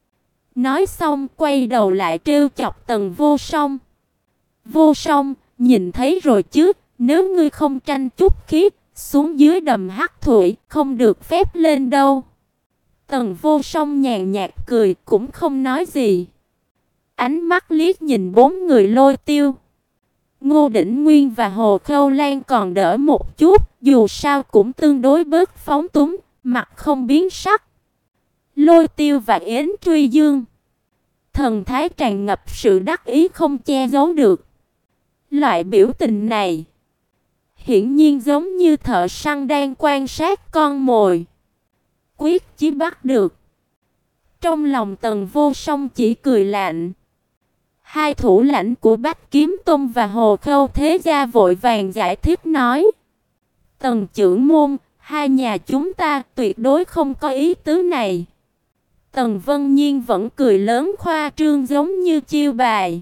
Nói xong quay đầu lại trêu chọc Tần Vô Song. Vô Song, nhìn thấy rồi chứ, nếu ngươi không tranh chút khí, xuống dưới đầm hắc thủy, không được phép lên đâu. Tần Vô Song nhàn nhạt cười, cũng không nói gì. Ánh mắt liếc nhìn bốn người Lôi Tiêu, Ngô Đỉnh Nguyên và Hồ Khâu Lan còn đỡ một chút, dù sao cũng tương đối bớt phóng túng, mặt không biến sắc. Lôi Tiêu và Yến Truy Dương, thần thái tràn ngập sự đắc ý không che giấu được. Loại biểu tình này hiển nhiên giống như thợ săn đang quan sát con mồi, quyết chí bắt được. Trong lòng Tần Vô Song chỉ cười lạnh. Hai thủ lãnh của Bách Kiếm Tông và Hồ Khâu Thế Gia vội vàng giải thích nói, Tần trưởng môn, hai nhà chúng ta tuyệt đối không có ý tứ này. Tần Vân Nhiên vẫn cười lớn khoa trương giống như chiêu bài.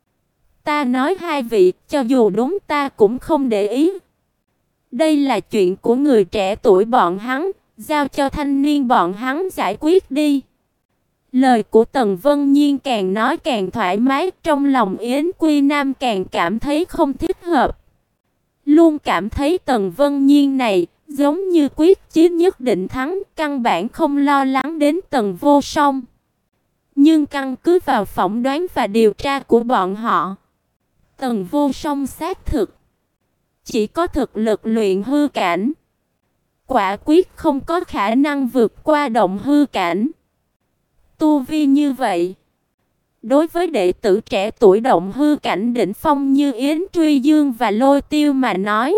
Ta nói hai vị, cho dù đúng ta cũng không để ý. Đây là chuyện của người trẻ tuổi bọn hắn, giao cho thanh niên bọn hắn giải quyết đi. Lời của Tần Vân Nhiên càng nói càng thoải mái, trong lòng Yến Quy Nam càng cảm thấy không thích hợp. Luôn cảm thấy Tần Vân Nhiên này giống như quyết chí nhất định thắng, căn bản không lo lắng đến Tần Vô Song. Nhưng căn cứ vào phỏng đoán và điều tra của bọn họ, Tần Vô Song xác thực chỉ có thực lực luyện hư cảnh, quả quyết không có khả năng vượt qua động hư cảnh. Tu vi như vậy, đối với đệ tử trẻ tuổi động hư cảnh đỉnh phong như Yến Truy Dương và Lôi Tiêu mà nói,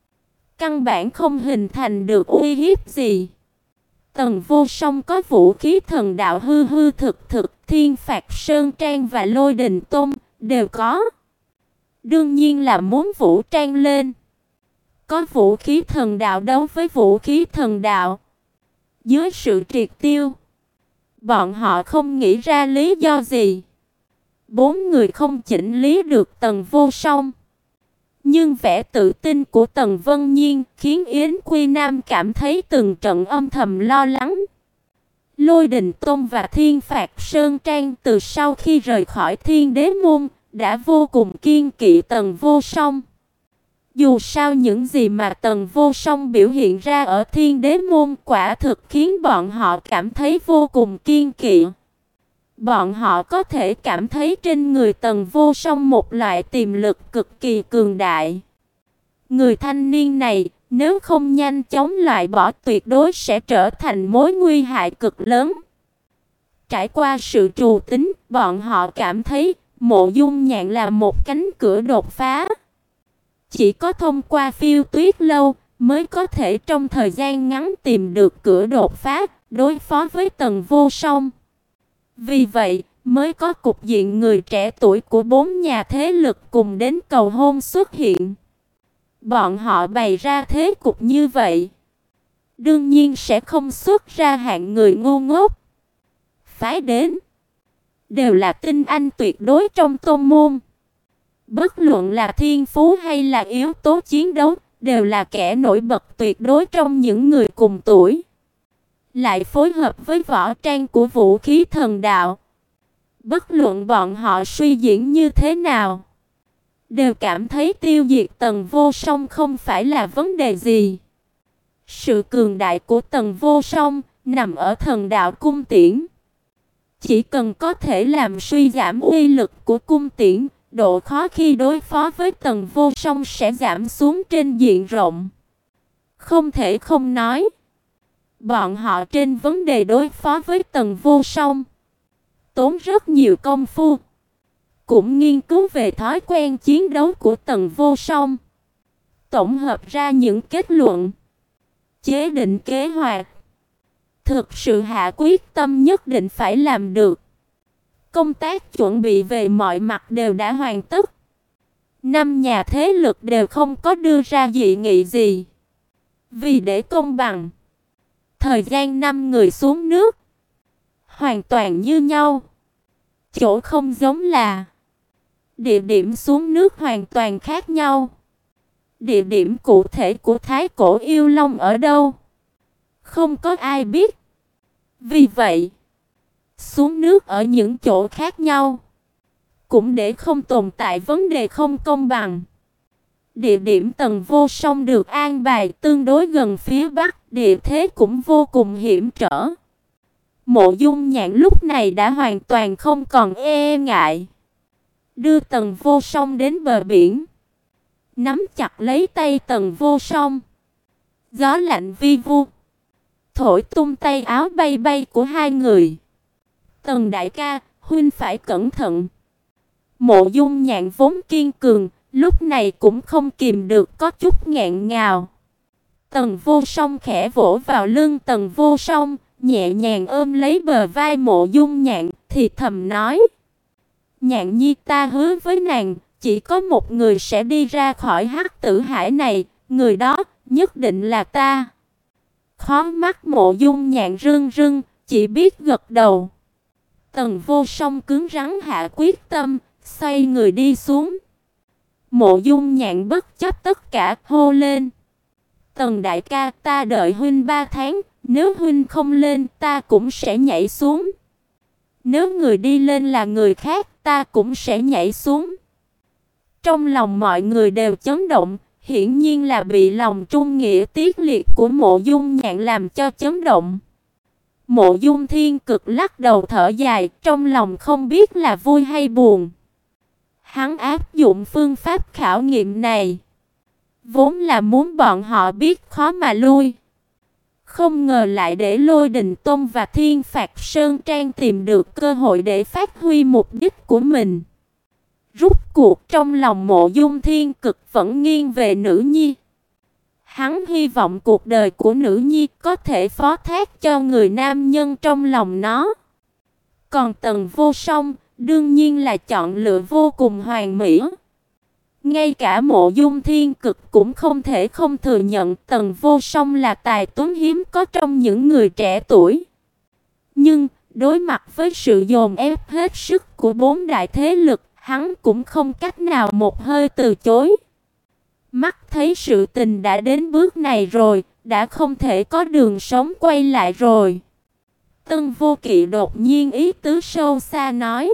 căn bản không hình thành được uy hiếp gì. Tần Vô Song có vũ khí thần đạo hư hư thực thực, Thiên Phạt Sơn Trang và Lôi Đình Tôn đều có. Đương nhiên là muốn vũ trang lên. Có vũ khí thần đạo đấu với vũ khí thần đạo. Dưới sự triệt tiêu, bọn họ không nghĩ ra lý do gì. Bốn người không chỉnh lý được Tần Vô Song. Nhưng vẻ tự tin của Tần Vân Nhiên khiến Yến Quy Nam cảm thấy từng trận âm thầm lo lắng. Lôi Đình Tôn và Thiên Phạt Sơn Trang từ sau khi rời khỏi Thiên Đế Môn đã vô cùng kiêng kỵ Tần Vô Song. Dù sao những gì mà Tần Vô Song biểu hiện ra ở Thiên Đế Môn quả thực khiến bọn họ cảm thấy vô cùng kiêng kỵ. Bọn họ có thể cảm thấy trên người Tần Vô Song một loại tiềm lực cực kỳ cường đại. Người thanh niên này nếu không nhanh chóng loại bỏ tuyệt đối sẽ trở thành mối nguy hại cực lớn. Trải qua sự trù tính, bọn họ cảm thấy Mộ Dung Nhạn là một cánh cửa đột phá. Chỉ có thông qua Phiêu Tuyết Lâu mới có thể trong thời gian ngắn tìm được cửa đột phá đối phó với Tần Vô Song. Vì vậy mới có cục diện người trẻ tuổi của bốn nhà thế lực cùng đến cầu hôn xuất hiện. Bọn họ bày ra thế cục như vậy, đương nhiên sẽ không xuất ra hạng người ngu ngốc. Phái đến đều là tinh anh tuyệt đối trong tôn môn. Bất luận là thiên phú hay là yếu tố chiến đấu, đều là kẻ nổi bật tuyệt đối trong những người cùng tuổi. Lại phối hợp với võ trang của vũ khí thần đạo. Bất luận bọn họ suy diễn như thế nào, đều cảm thấy tiêu diệt Tần Vô Song không phải là vấn đề gì. Sự cường đại của Tần Vô Song nằm ở thần đạo cung tiễn. Chỉ cần có thể làm suy giảm uy lực của cung tiễn, độ khó khi đối phó với Tần Vô Song sẽ giảm xuống trên diện rộng. Không thể không nói, bọn họ trên vấn đề đối phó với Tần Vô Song tốn rất nhiều công phu, cũng nghiên cứu về thói quen chiến đấu của Tần Vô Song, tổng hợp ra những kết luận, chế định kế hoạch, thực sự hạ quyết tâm nhất định phải làm được. Công tác chuẩn bị về mọi mặt đều đã hoàn tất. Năm nhà thế lực đều không có đưa ra dị nghị gì. Vì để công bằng, thời gian năm người xuống nước hoàn toàn như nhau. Chỗ không giống là địa điểm xuống nước hoàn toàn khác nhau. Địa điểm cụ thể của Thái Cổ Yêu Long ở đâu, không có ai biết. Vì vậy, xuống nước ở những chỗ khác nhau, cũng để không tồn tại vấn đề không công bằng. Địa điểm Tần Vô Song được an bài tương đối gần phía bắc, địa thế cũng vô cùng hiểm trở. Mộ Dung Nhạn lúc này đã hoàn toàn không còn e ngại, đưa Tần Vô Song đến bờ biển, nắm chặt lấy tay Tần Vô Song. Gió lạnh vi vu thổi tung tay áo bay bay của hai người. Tần đại ca, huynh phải cẩn thận. Mộ Dung Nhạn vốn kiên cường, lúc này cũng không kìm được có chút nghẹn ngào. Tần Vô Song khẽ vỗ vào lưng Tần Vô Song, nhẹ nhàng ôm lấy bờ vai Mộ Dung Nhạn, thì thầm nói: Nhạn nhi, ta hứa với nàng, chỉ có một người sẽ đi ra khỏi Hắc Tử Hải này, người đó nhất định là ta. Khóe mắt Mộ Dung Nhạn rưng rưng, chỉ biết gật đầu. Tần Vô Song cứng rắn hạ quyết tâm, xoay người đi xuống. Mộ Dung Nhạn bất chấp tất cả, hô lên: Tần đại ca, ta đợi huynh ba tháng, nếu huynh không lên, ta cũng sẽ nhảy xuống. Nếu người đi lên là người khác, ta cũng sẽ nhảy xuống. Trong lòng mọi người đều chấn động, hiển nhiên là bị lòng trung nghĩa tiết liệt của Mộ Dung Nhạn làm cho chấn động. Mộ Dung Thiên Cực lắc đầu thở dài, trong lòng không biết là vui hay buồn. Hắn áp dụng phương pháp khảo nghiệm này, vốn là muốn bọn họ biết khó mà lui. Không ngờ lại để Lôi Đình Tông và Thiên Phạt Sơn Trang tìm được cơ hội để phát huy mục đích của mình. Rút cuộc trong lòng Mộ Dung Thiên Cực vẫn nghiêng về nữ nhi. Hắn hy vọng cuộc đời của nữ nhi có thể phó thác cho người nam nhân trong lòng nó. Còn Tần Vô Song đương nhiên là chọn lựa vô cùng hoàn mỹ. Ngay cả Mộ Dung Thiên Cực cũng không thể không thừa nhận Tần Vô Song là tài tuấn hiếm có trong những người trẻ tuổi. Nhưng đối mặt với sự dồn ép hết sức của bốn đại thế lực, hắn cũng không cách nào một hơi từ chối. Mắt thấy sự tình đã đến bước này rồi, đã không thể có đường sống quay lại rồi. Tân Vô Kỵ đột nhiên ý tứ sâu xa nói: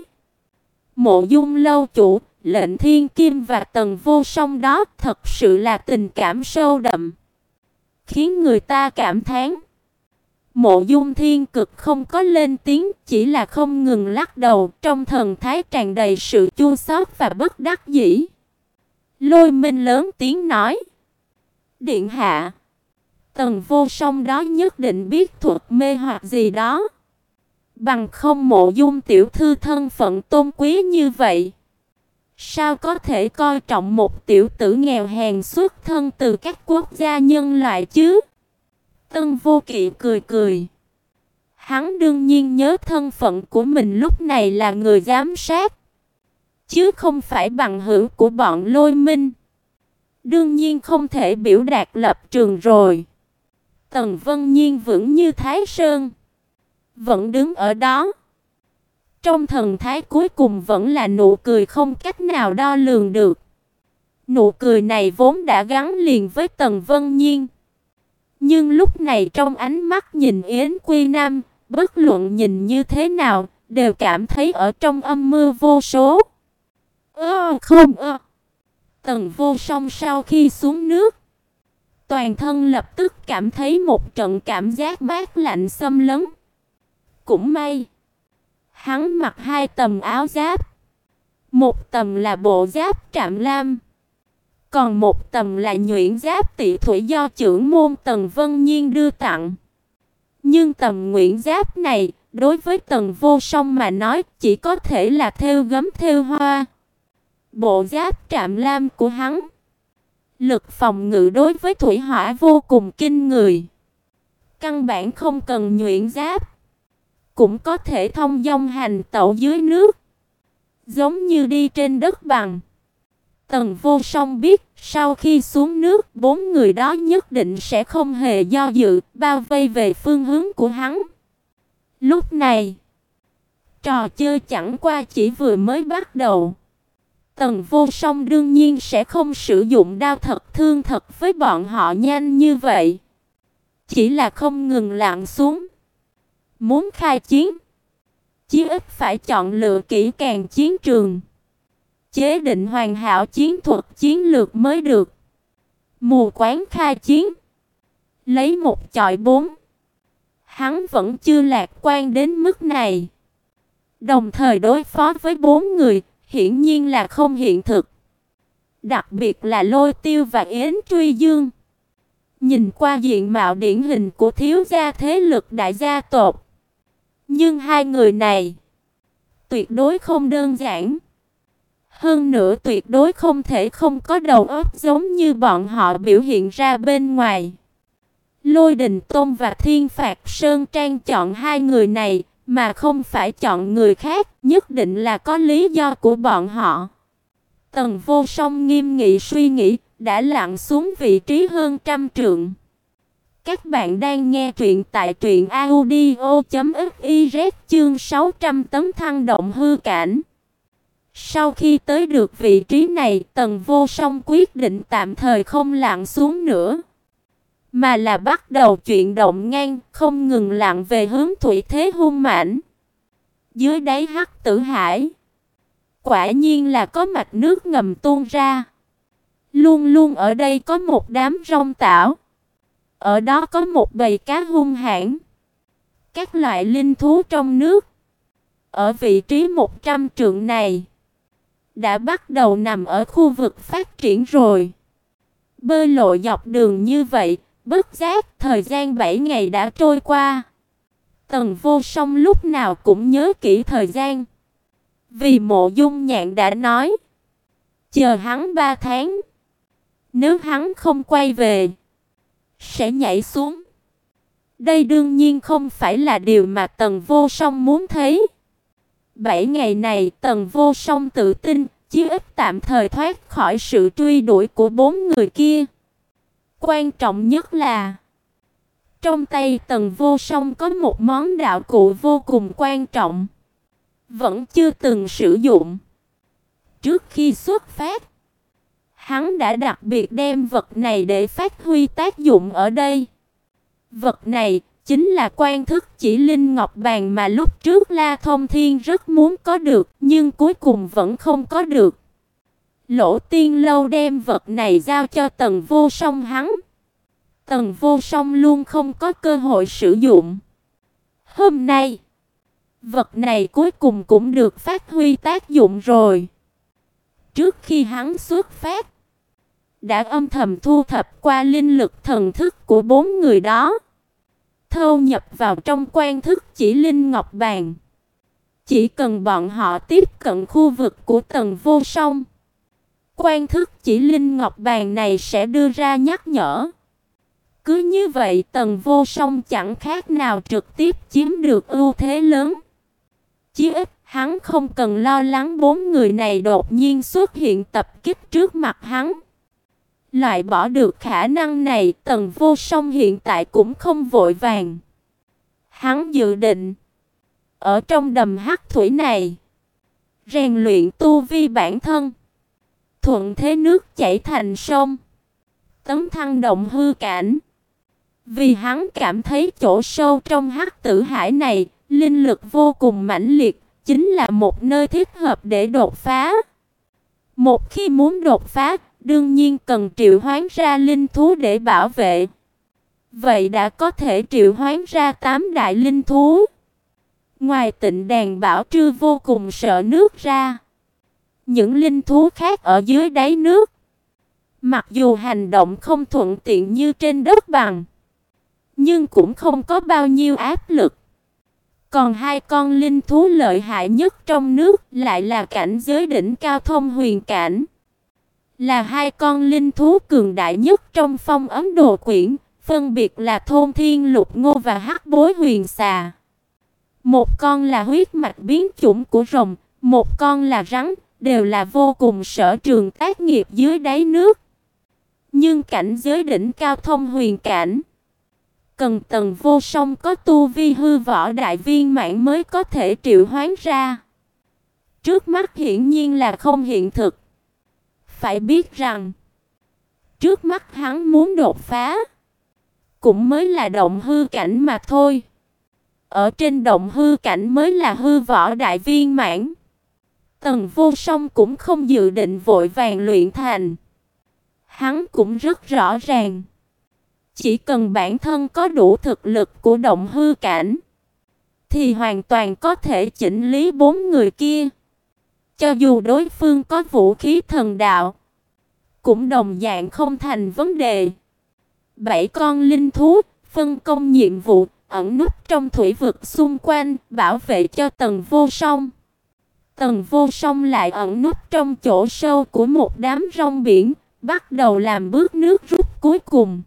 Mộ Dung lâu chủ, Lệnh Thiên Kim và Tần Vô Song đó thật sự là tình cảm sâu đậm, khiến người ta cảm thán. Mộ Dung Thiên Cực không có lên tiếng, chỉ là không ngừng lắc đầu, trong thần thái tràn đầy sự chua xót và bất đắc dĩ. Lôi Minh lớn tiếng nói: Điện hạ, Tần Vô Song đó nhất định biết thuật mê hoặc gì đó. Bằng không Mộ Dung tiểu thư thân phận tôn quý như vậy, sao có thể coi trọng một tiểu tử nghèo hèn xuất thân từ các quốc gia nhân loại chứ? Tân Vô Kỵ cười cười. Hắn đương nhiên nhớ thân phận của mình lúc này là người giám sát, chứ không phải bằng hữu của bọn Lôi Minh. Đương nhiên không thể biểu đạt lập trường rồi. Tần Vân Nhiên vững như Thái Sơn, vẫn đứng ở đó. Trong thần thái cuối cùng vẫn là nụ cười không cách nào đo lường được. Nụ cười này vốn đã gắn liền với Tần Vân Nhiên. Nhưng lúc này trong ánh mắt nhìn Yến Quy Nam, bất luận nhìn như thế nào, đều cảm thấy ở trong âm mưu vô số. Ơ không ơ. Tần Vô Song sau khi xuống nước, toàn thân lập tức cảm thấy một trận cảm giác mát lạnh xâm lấn. Cũng may, hắn mặc hai tầng áo giáp, một tầng là bộ giáp Trạm Lam, còn một tầng là nhuyễn giáp Tị Thủy do trưởng môn Tần Vân Nhiên đưa tặng. Nhưng tầng nhuyễn giáp này, đối với Tần Vô Song mà nói, chỉ có thể là thêu gấm thêu hoa. Bộ giáp Trạm Lam của hắn, lực phòng ngự đối với thủy hỏa vô cùng kinh người. Căn bản không cần nhuyễn giáp, cũng có thể thông dong hành tẩu dưới nước, giống như đi trên đất bằng. Tần Vô Song biết, sau khi xuống nước, bốn người đó nhất định sẽ không hề do dự, bao vây về phương hướng của hắn. Lúc này, trò chơi chẳng qua chỉ vừa mới bắt đầu. Tần Vô Song đương nhiên sẽ không sử dụng đao thật thương thật với bọn họ nhanh như vậy. Chỉ là không ngừng lặn xuống. Muốn khai chiến, chí ít phải chọn lựa kỹ càng chiến trường, chế định hoàn hảo chiến thuật chiến lược mới được. Mù quáng khai chiến, lấy một chọi bốn, hắn vẫn chưa lạc quan đến mức này. Đồng thời đối phó với bốn người, hiển nhiên là không hiện thực. Đặc biệt là Lôi Tiêu và Yến Truy Dương. Nhìn qua diện mạo điển hình của thiếu gia thế lực đại gia tộc, nhưng hai người này tuyệt đối không đơn giản. Hơn nữa tuyệt đối không thể không có đầu óc giống như bọn họ biểu hiện ra bên ngoài. Lôi Đình Tôn và Thiên Phạt Sơn Trang chọn hai người này, mà không phải chọn người khác, nhất định là có lý do của bọn họ. Tần Vô Song nghiêm nghị suy nghĩ, đã lặn xuống vị trí hơn trăm trượng. Các bạn đang nghe truyện tại truyện audio chấm fiz chương sáu trăm tấn thăng động hư cảnh. Sau khi tới được vị trí này, Tần Vô Song quyết định tạm thời không lặn xuống nữa, mà là bắt đầu chuyển động ngang, không ngừng lặn về hướng thủy thế hung mãnh. Dưới đáy Hắc Tử Hải, quả nhiên là có mạch nước ngầm tuôn ra. Luôn luôn ở đây có một đám rong tảo, ở đó có một bầy cá hung hãn, các loại linh thú trong nước. Ở vị trí một trăm trượng này, đã bắt đầu nằm ở khu vực phát triển rồi. Bơi lội dọc đường như vậy, bất giác thời gian bảy ngày đã trôi qua. Tần Vô Song lúc nào cũng nhớ kỹ thời gian, vì Mộ Dung Nhạn đã nói, chờ hắn ba tháng, nếu hắn không quay về, sẽ nhảy xuống. Đây đương nhiên không phải là điều mà Tần Vô Song muốn thấy. Bảy ngày này, Tần Vô Song tự tin, chí ít tạm thời thoát khỏi sự truy đuổi của bốn người kia. Quan trọng nhất là, trong tay Tần Vô Song có một món đạo cụ vô cùng quan trọng, vẫn chưa từng sử dụng. Trước khi xuất phát, hắn đã đặc biệt đem vật này để phát huy tác dụng ở đây. Vật này chính là quan thức chỉ linh ngọc bàn mà lúc trước La Thông Thiên rất muốn có được, nhưng cuối cùng vẫn không có được. Lỗ Tiên Lâu đem vật này giao cho Tần Vô Song hắn. Tần Vô Song luôn không có cơ hội sử dụng. Hôm nay, vật này cuối cùng cũng được phát huy tác dụng rồi. Trước khi hắn xuất phát, đã âm thầm thu thập qua linh lực thần thức của bốn người đó, thâu nhập vào trong quan thức chỉ linh ngọc bàn. Chỉ cần bọn họ tiếp cận khu vực của Tần Vô Song, quan thức chỉ linh ngọc bàn này sẽ đưa ra nhắc nhở. Cứ như vậy Tần Vô Song chẳng khác nào trực tiếp chiếm được ưu thế lớn. Chí ít hắn không cần lo lắng bốn người này đột nhiên xuất hiện tập kích trước mặt hắn. Loại bỏ được khả năng này, Tần Vô Song hiện tại cũng không vội vàng. Hắn dự định ở trong đầm hắc thủy này rèn luyện tu vi bản thân, thuận thế nước chảy thành sông, tấn thăng động hư cảnh. Vì hắn cảm thấy chỗ sâu trong Hắc Tử Hải này, linh lực vô cùng mãnh liệt, chính là một nơi thích hợp để đột phá. Một khi muốn đột phá, đương nhiên cần triệu hoán ra linh thú để bảo vệ. Vậy đã có thể triệu hoán ra tám đại linh thú. Ngoài Tịnh Đàn Bảo Trư vô cùng sợ nước ra, những linh thú khác ở dưới đáy nước, mặc dù hành động không thuận tiện như trên đất bằng, nhưng cũng không có bao nhiêu áp lực. Còn hai con linh thú lợi hại nhất trong nước lại là cảnh giới đỉnh cao thông huyền cảnh. Là hai con linh thú cường đại nhất trong Phong Ấn Đồ Quyển, phân biệt là Thôn Thiên Lục Ngô và Hắc Bối Huyền Xà. Một con là huyết mạch biến chủng của rồng, một con là rắn, đều là vô cùng sở trường tác nghiệp dưới đáy nước. Nhưng cảnh giới đỉnh cao thông huyền cảnh, cần Tần Vô Song có tu vi hư võ đại viên mãn mới có thể triệu hoán ra. Trước mắt hiển nhiên là không hiện thực. Phải biết rằng, trước mắt hắn muốn đột phá, cũng mới là động hư cảnh mà thôi. Ở trên động hư cảnh mới là hư võ đại viên mãn. Tần Vô Song cũng không dự định vội vàng luyện thành. Hắn cũng rất rõ ràng, chỉ cần bản thân có đủ thực lực của động hư cảnh, thì hoàn toàn có thể chỉnh lý bốn người kia. Cho dù đối phương có vũ khí thần đạo, cũng đồng dạng không thành vấn đề. Bảy con linh thú phân công nhiệm vụ ẩn núp trong thủy vực xung quanh, bảo vệ cho Tần Vô Song. Tần Vô Song lại ẩn núp trong chỗ sâu của một đám rong biển, bắt đầu làm bước nước rút cuối cùng.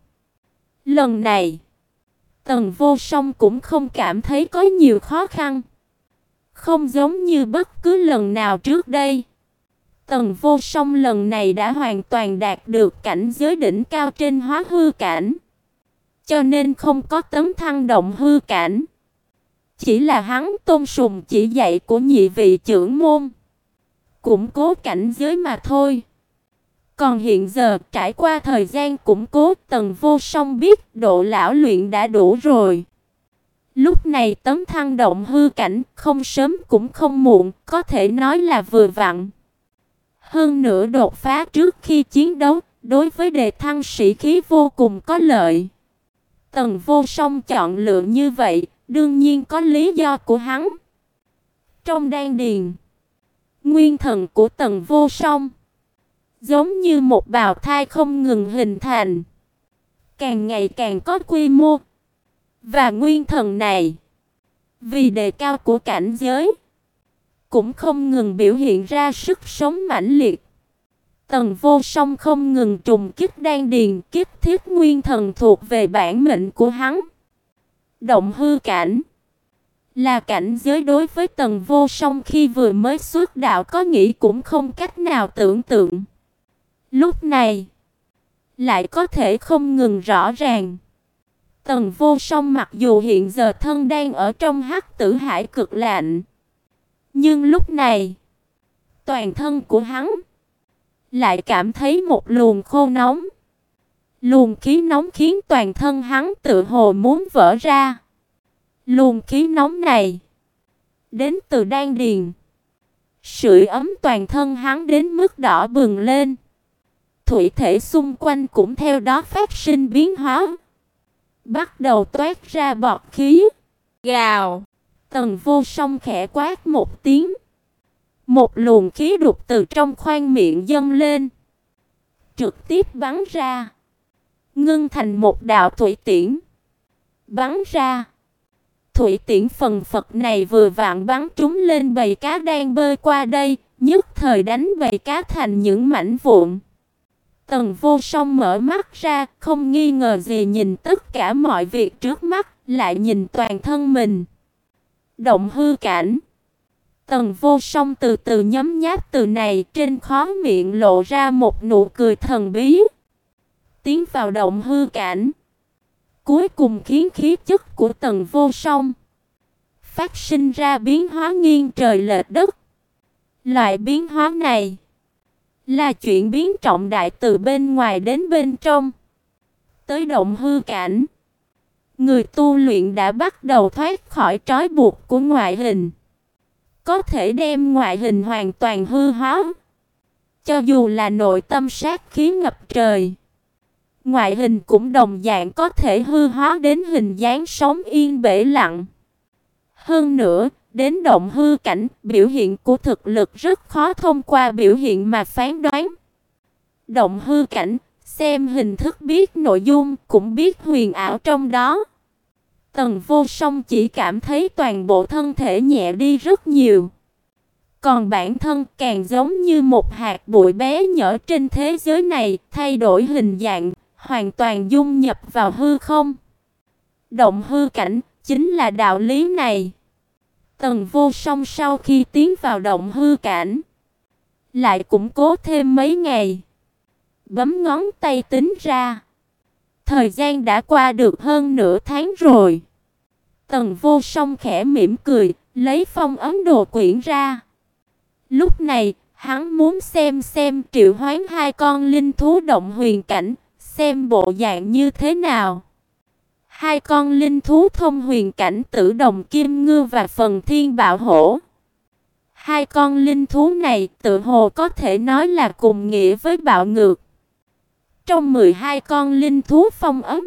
Lần này, Tần Vô Song cũng không cảm thấy có nhiều khó khăn. Không giống như bất cứ lần nào trước đây, Tần Vô Song lần này đã hoàn toàn đạt được cảnh giới đỉnh cao trên hóa hư cảnh, cho nên không có tấn thăng động hư cảnh. Chỉ là hắn tôn sùng chỉ dạy của nhị vị trưởng môn, củng cố cảnh giới mà thôi. Còn hiện giờ, trải qua thời gian củng cố, Tần Vô Song biết độ lão luyện đã đủ rồi. Lúc này tấn thăng động hư cảnh, không sớm cũng không muộn, có thể nói là vừa vặn. Hơn nữa đột phá trước khi chiến đấu, đối với đề thăng sĩ khí vô cùng có lợi. Tần Vô Song chọn lựa như vậy, đương nhiên có lý do của hắn. Trong đan điền, nguyên thần của Tần Vô Song giống như một bào thai không ngừng hình thành, càng ngày càng có quy mô. Và nguyên thần này, vì đề cao của cảnh giới, cũng không ngừng biểu hiện ra sức sống mãnh liệt. Tần Vô Song không ngừng trùng kích đan điền, kích thiết nguyên thần thuộc về bản mệnh của hắn. Động hư cảnh là cảnh giới đối với Tần Vô Song khi vừa mới xuất đạo có nghĩ cũng không cách nào tưởng tượng. Lúc này, lại có thể không ngừng rõ ràng. Tần Vô Song mặc dù hiện giờ thân đang ở trong hắc tử hải cực lạnh, nhưng lúc này, toàn thân của hắn lại cảm thấy một luồng khô nóng. Luồng khí nóng khiến toàn thân hắn tự hồ muốn vỡ ra. Luồng khí nóng này đến từ đan điền, sưởi ấm toàn thân hắn đến mức đỏ bừng lên. Thủy thể xung quanh cũng theo đó phát sinh biến hóa, bắt đầu toát ra bọt khí. Gào! Tần Vô Song khẽ quát một tiếng. Một luồng khí đục từ trong khoang miệng dâng lên, trực tiếp bắn ra, ngưng thành một đạo thủy tiễn. Bắn ra, thủy tiễn phần phật này vừa vặn bắn trúng lên bầy cá đang bơi qua đây, nhất thời đánh bầy cá thành những mảnh vụn. Tần Vô Song mở mắt ra, không nghi ngờ gì nhìn tất cả mọi việc trước mắt, lại nhìn toàn thân mình. Động hư cảnh. Tần Vô Song từ từ nhấm nháp từ này, trên khóe miệng lộ ra một nụ cười thần bí. Tiến vào động hư cảnh, cuối cùng khiến khí chất của Tần Vô Song phát sinh ra biến hóa nghiêng trời lệch đất. Loại biến hóa này là chuyển biến trọng đại từ bên ngoài đến bên trong. Tới động hư cảnh, người tu luyện đã bắt đầu thoát khỏi trói buộc của ngoại hình, có thể đem ngoại hình hoàn toàn hư hóa, cho dù là nội tâm sát khí ngập trời, ngoại hình cũng đồng dạng có thể hư hóa đến hình dáng sóng yên bể lặng. Hơn nữa, đến động hư cảnh, biểu hiện của thực lực rất khó thông qua biểu hiện mà phán đoán. Động hư cảnh, xem hình thức biết nội dung, cũng biết huyền ảo trong đó. Tần Vô Song chỉ cảm thấy toàn bộ thân thể nhẹ đi rất nhiều. Còn bản thân càng giống như một hạt bụi bé nhỏ trên thế giới này, thay đổi hình dạng, hoàn toàn dung nhập vào hư không. Động hư cảnh chính là đạo lý này. Tần Vô Song sau khi tiến vào động hư cảnh, lại củng cố thêm mấy ngày. Bấm ngón tay tính ra, thời gian đã qua được hơn nửa tháng rồi. Tần Vô Song khẽ mỉm cười, lấy phong ấn đồ quyển ra. Lúc này, hắn muốn xem xem triệu hoán hai con linh thú động huyền cảnh, xem bộ dạng như thế nào. Hai con linh thú thông huyền cảnh Tử Đồng Kim Ngư và Phần Thiên Bạo Hổ. Hai con linh thú này tự hồ có thể nói là cùng nghĩa với bạo ngược. Trong mười hai con linh thú phong ấn,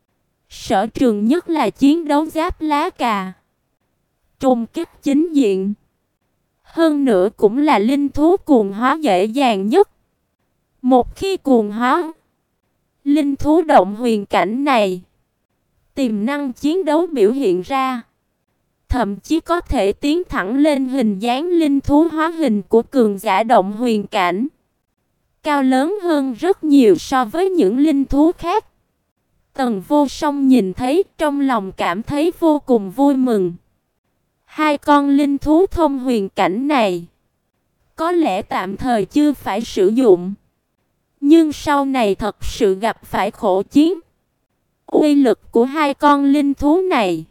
sở trường nhất là chiến đấu giáp lá cà, trùng kích chính diện. Hơn nữa cũng là linh thú cuồng hóa dễ dàng nhất. Một khi cuồng hóa, linh thú động huyền cảnh này tiềm năng chiến đấu biểu hiện ra, thậm chí có thể tiến thẳng lên hình dáng linh thú hóa hình của cường giả động huyền cảnh, cao lớn hơn rất nhiều so với những linh thú khác. Tần Vô Song nhìn thấy, trong lòng cảm thấy vô cùng vui mừng. Hai con linh thú thông huyền cảnh này có lẽ tạm thời chưa phải sử dụng, nhưng sau này thật sự gặp phải khổ chiến, uy lực của hai con linh thú này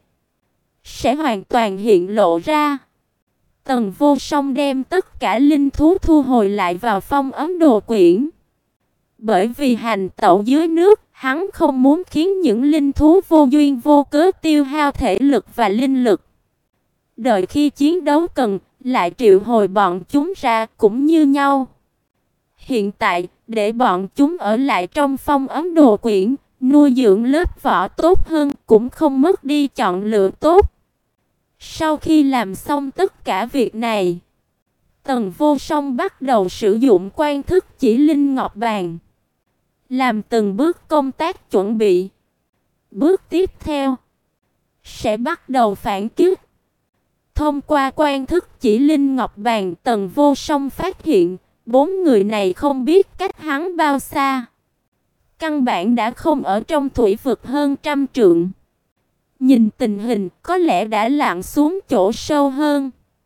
sẽ hoàn toàn hiện lộ ra. Tần Vô Song đem tất cả linh thú thu hồi lại vào phong ấn đồ quyển. Bởi vì hành tẩu dưới nước, hắn không muốn khiến những linh thú vô duyên vô cớ tiêu hao thể lực và linh lực. Đợi khi chiến đấu cần, lại triệu hồi bọn chúng ra cũng như nhau. Hiện tại, để bọn chúng ở lại trong phong ấn đồ quyển, nuôi dưỡng lớp vỏ tốt hơn, cũng không mất đi chọn lựa tốt. Sau khi làm xong tất cả việc này, Tần Vô Song bắt đầu sử dụng quan thức chỉ linh ngọc bàn, làm từng bước công tác chuẩn bị. Bước tiếp theo sẽ bắt đầu phản kích. Thông qua quan thức chỉ linh ngọc bàn, Tần Vô Song phát hiện bốn người này không biết cách hắn bao xa. Căn bản đã không ở trong thủy vực hơn trăm trượng. Nhìn tình hình, có lẽ đã lặn xuống chỗ sâu hơn.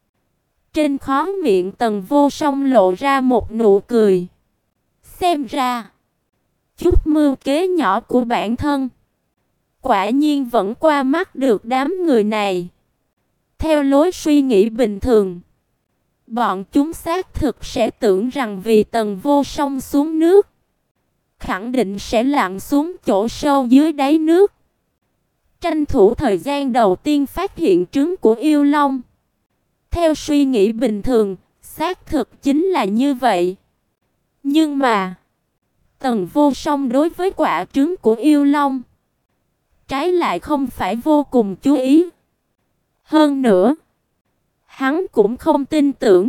Trên khóe miệng Tần Vô Song lộ ra một nụ cười. Xem ra, chút mưu kế nhỏ của bản thân quả nhiên vẫn qua mắt được đám người này. Theo lối suy nghĩ bình thường, bọn chúng xác thực sẽ tưởng rằng vì Tần Vô Song xuống nước, khẳng định sẽ lặn xuống chỗ sâu dưới đáy nước, tranh thủ thời gian đầu tiên phát hiện trứng của yêu long. Theo suy nghĩ bình thường, xác thực chính là như vậy. Nhưng mà, Tần Vô Song đối với quả trứng của yêu long trái lại không phải vô cùng chú ý. Hơn nữa, hắn cũng không tin tưởng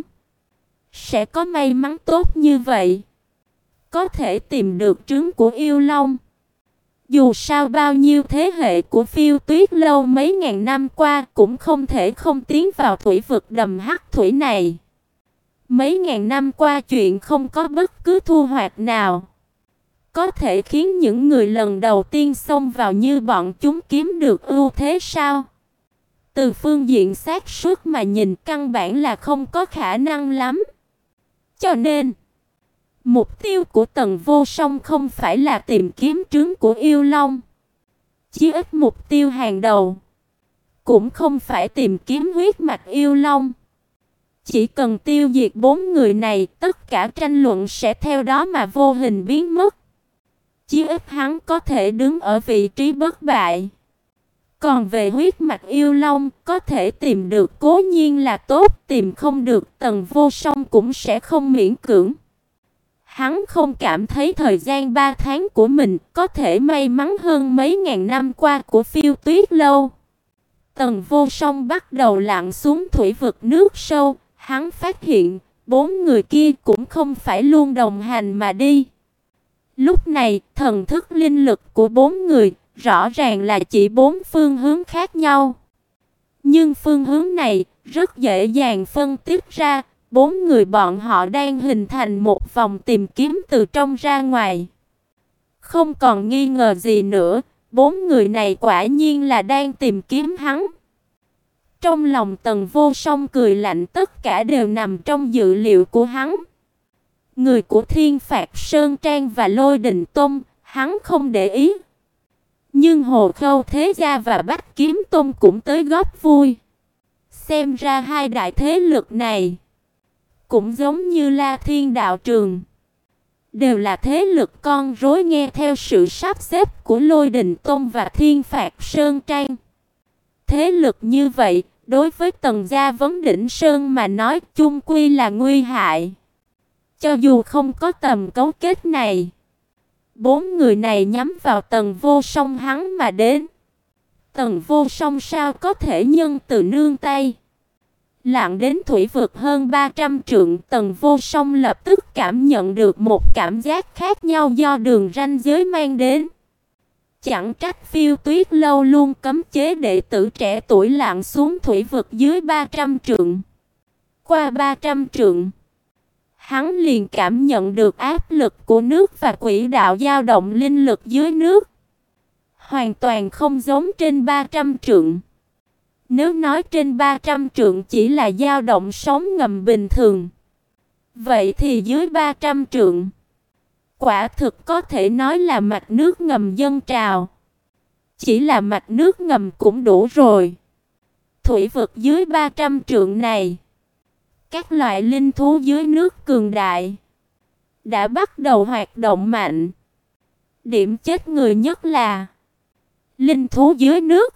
sẽ có may mắn tốt như vậy, có thể tìm được trứng của yêu long. Dù sao bao nhiêu thế hệ của Phiêu Tuyết Lâu mấy ngàn năm qua cũng không thể không tiến vào thủy vực đầm hắc thủy này. Mấy ngàn năm qua chuyện không có bất cứ thu hoạch nào có thể khiến những người lần đầu tiên xông vào như bọn chúng kiếm được ưu thế sao? Từ phương diện xác suất mà nhìn căn bản là không có khả năng lắm. Cho nên, mục tiêu của Tần Vô Song không phải là tìm kiếm trứng của yêu long. Chí ít mục tiêu hàng đầu cũng không phải tìm kiếm huyết mạch yêu long. Chỉ cần tiêu diệt bốn người này, tất cả tranh luận sẽ theo đó mà vô hình biến mất. Chí ít hắn có thể đứng ở vị trí bất bại. Còn về huyết mạch yêu long, có thể tìm được cố nhiên là tốt, tìm không được Tần Vô Song cũng sẽ không miễn cưỡng. Hắn không cảm thấy thời gian ba tháng của mình có thể may mắn hơn mấy ngàn năm qua của Phiêu Tuyết Lâu. Tần Vô Song bắt đầu lặn xuống thủy vực nước sâu, hắn phát hiện bốn người kia cũng không phải luôn đồng hành mà đi. Lúc này, thần thức linh lực của bốn người rõ ràng là chỉ bốn phương hướng khác nhau. Nhưng phương hướng này rất dễ dàng phân tích ra, bốn người bọn họ đang hình thành một vòng tìm kiếm từ trong ra ngoài. Không còn nghi ngờ gì nữa, bốn người này quả nhiên là đang tìm kiếm hắn. Trong lòng Tần Vô Song cười lạnh, tất cả đều nằm trong dự liệu của hắn. Người của Thiên Phạt Sơn Trang và Lôi Đình Tông, hắn không để ý. Nhưng Hồ Khâu Thế Gia và Bách Kiếm Tông cũng tới góp vui. Xem ra hai đại thế lực này cũng giống như La Thiên Đạo Trường, đều là thế lực con rối nghe theo sự sắp xếp của Lôi Đình Tông và Thiên Phạt Sơn Trang. Thế lực như vậy, đối với Tần gia Vấn Đỉnh Sơn mà nói chung quy là nguy hại. Cho dù không có tầm cấu kết này, bốn người này nhắm vào Tần Vô Song hắn mà đến. Tần Vô Song sao có thể nhân từ nương tay. Lặn đến thủy vực hơn ba trăm trượng, Tần Vô Song lập tức cảm nhận được một cảm giác khác nhau do đường ranh giới mang đến. Chẳng trách Phiêu Tuyết Lâu luôn cấm chế đệ tử trẻ tuổi lặn xuống thủy vực dưới ba trăm trượng. Qua ba trăm trượng, hắn liền cảm nhận được áp lực của nước và quỹ đạo dao động linh lực dưới nước. Hoàn toàn không giống trên ba trăm trượng. Nếu nói trên ba trăm trượng chỉ là dao động sóng ngầm bình thường, vậy thì dưới ba trăm trượng, quả thực có thể nói là mạch nước ngầm dâng trào. Chỉ là mạch nước ngầm cũng đủ rồi. Thủy vực dưới ba trăm trượng này, các loại linh thú dưới nước cường đại đã bắt đầu hoạt động mạnh. Điểm chết người nhất là linh thú dưới nước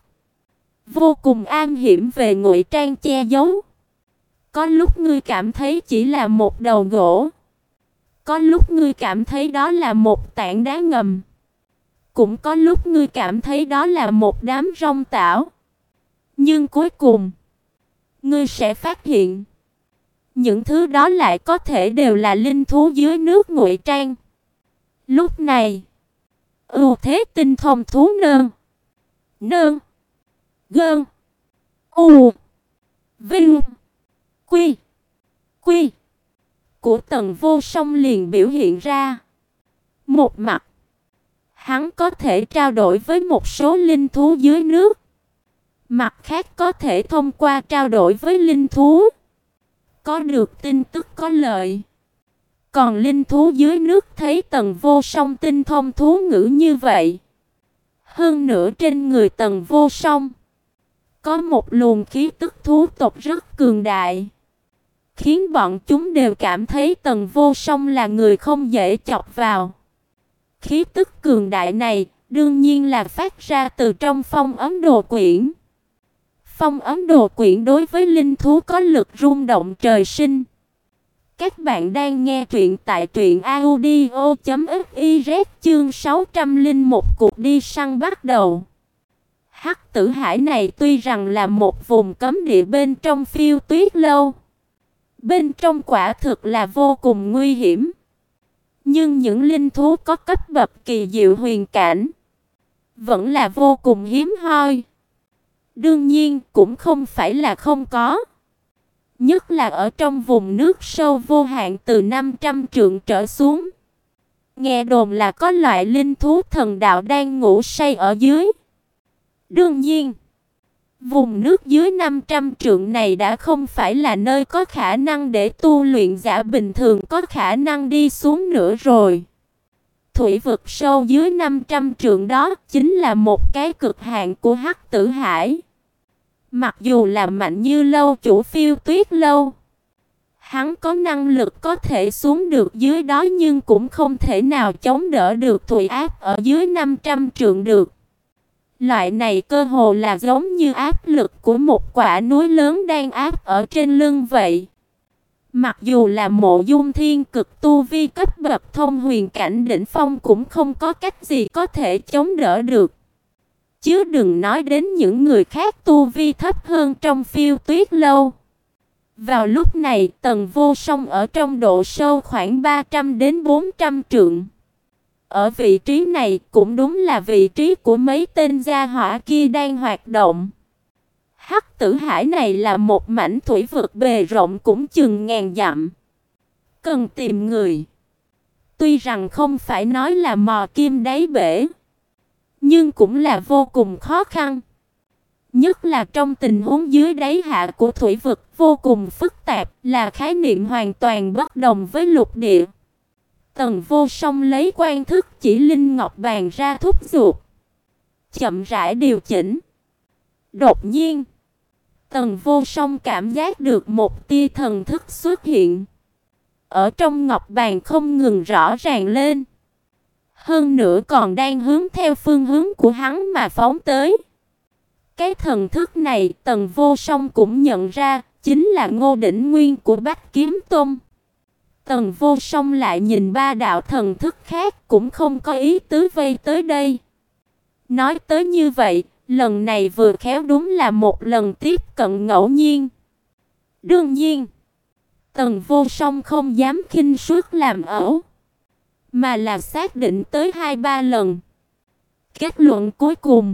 vô cùng am hiểm về ngụy trang che giấu. Có lúc ngươi cảm thấy chỉ là một đầu gỗ, có lúc ngươi cảm thấy đó là một tảng đá ngầm, cũng có lúc ngươi cảm thấy đó là một đám rong tảo. Nhưng cuối cùng, ngươi sẽ phát hiện, những thứ đó lại có thể đều là linh thú dưới nước ngụy trang. Lúc này, ưu thế tinh thông thú nơn, nơn, gơn, u, vinh, quy, quy của Tần Vô Song liền biểu hiện ra. Một mặt, hắn có thể trao đổi với một số linh thú dưới nước. Mặt khác có thể thông qua trao đổi với linh thú có được tin tức có lợi. Còn linh thú dưới nước thấy Tần Vô Song tinh thông thú ngữ như vậy, hơn nữa trên người Tần Vô Song có một luồng khí tức thú tộc rất cường đại, khiến bọn chúng đều cảm thấy Tần Vô Song là người không dễ chọc vào. Khí tức cường đại này đương nhiên là phát ra từ trong Phong Ấm Đồ Quyển. Phong Ấm Đồ Quyển đối với linh thú có lực rung động trời sinh. Các bạn đang nghe truyện tại truyện audio chấm fiz chương sáu trăm lẻ một cuộc đi săn bắt đầu. Hắc Tử Hải này tuy rằng là một vùng cấm địa bên trong Phiêu Tuyết Lâu, bên trong quả thực là vô cùng nguy hiểm. Nhưng những linh thú có cấp bậc kỳ diệu huyền cảnh vẫn là vô cùng hiếm hoi. Đương nhiên cũng không phải là không có. Nhất là ở trong vùng nước sâu vô hạn từ năm trăm trượng trở xuống. Nghe đồn là có loại linh thú thần đạo đang ngủ say ở dưới. Đương nhiên, vùng nước dưới năm trăm trượng này đã không phải là nơi có khả năng để tu luyện giả bình thường có khả năng đi xuống nữa rồi. Thủy vực sâu dưới năm trăm trượng đó chính là một cái cực hạn của Hắc Tử Hải. Mặc dù là mạnh như lâu chủ Phiêu Tuyết Lâu, hắn có năng lực có thể xuống được dưới đó nhưng cũng không thể nào chống đỡ được thủy áp ở dưới năm trăm trượng được. Loại này cơ hồ là giống như áp lực của một quả núi lớn đang áp ở trên lưng vậy. Mặc dù là Mộ Dung Thiên Cực tu vi cấp bậc thông huyền cảnh đỉnh phong cũng không có cách gì có thể chống đỡ được. Chứ đừng nói đến những người khác tu vi thấp hơn trong Phiêu Tuyết lâu. Vào lúc này, Tần Vô Song ở trong độ sâu khoảng ba trăm đến bốn trăm trượng. Ở vị trí này cũng đúng là vị trí của mấy tên gia hỏa kia đang hoạt động. Hắc Tử Hải này là một mảnh thủy vực bề rộng cũng chừng ngàn dặm. Cần tìm người. Tuy rằng không phải nói là mò kim đáy bể, nhưng cũng là vô cùng khó khăn. Nhất là trong tình huống dưới đáy hạ của thủy vực vô cùng phức tạp, là khái niệm hoàn toàn bất đồng với lục địa. Tần Vô Song lấy quan thức chỉ linh ngọc bàn ra thúc giục, chậm rãi điều chỉnh. Đột nhiên, Tần Vô Song cảm giác được một tia thần thức xuất hiện. Ở trong ngọc bàn không ngừng rõ ràng lên. Hơn nữa còn đang hướng theo phương hướng của hắn mà phóng tới. Cái thần thức này Tần Vô Song cũng nhận ra, chính là Ngô Đỉnh Nguyên của Bách Kiếm Tông. Tần Vô Song lại nhìn ba đạo thần thức khác cũng không có ý tứ vây tới đây. Nói tới như vậy, lần này vừa khéo đúng là một lần tiếp cận ngẫu nhiên. Đương nhiên, Tần Vô Song không dám khinh suất làm ẩu, mà là xác định tới hai ba lần. Kết luận cuối cùng,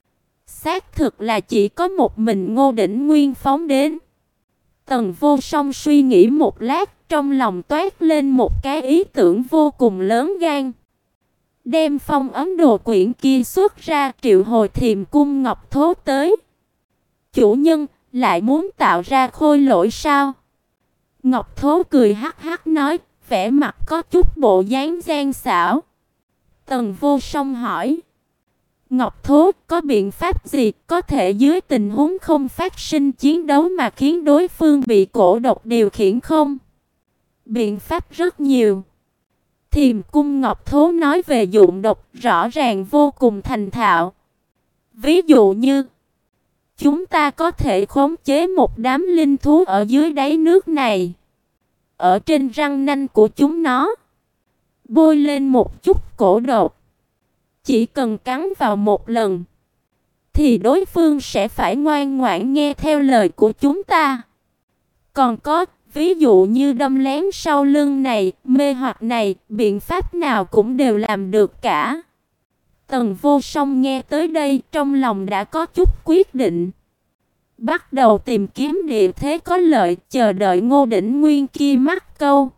xác thực là chỉ có một mình Ngô Đỉnh Nguyên phóng đến. Tần Vô Song suy nghĩ một lát, trong lòng toát lên một cái ý tưởng vô cùng lớn gan. Đem phong ấn đồ quyển kia xuất ra, triệu hồi Thiềm Cung Ngọc Thố tới. Chủ nhân, lại muốn tạo ra khôi lỗi sao? Ngọc Thố cười hắc hắc nói, vẻ mặt có chút bộ dáng gian xảo. Tần Vô Song hỏi, Ngọc Thố có biện pháp gì có thể dưới tình huống không phát sinh chiến đấu mà khiến đối phương bị cổ độc điều khiển không? Biện pháp rất nhiều. Thiềm Cung Ngọc Thố nói về dụng độc rõ ràng vô cùng thành thạo. Ví dụ như, chúng ta có thể khống chế một đám linh thú ở dưới đáy nước này. Ở trên răng nanh của chúng nó bôi lên một chút cổ độc. Chỉ cần cắn vào một lần, thì đối phương sẽ phải ngoan ngoãn nghe theo lời của chúng ta. Còn có, ví dụ như đâm lén sau lưng này, mê hoặc này, biện pháp nào cũng đều làm được cả. Tần Vô Song nghe tới đây, trong lòng đã có chút quyết định. Bắt đầu tìm kiếm địa thế có lợi, chờ đợi Ngô Đỉnh Nguyên kia mắc câu.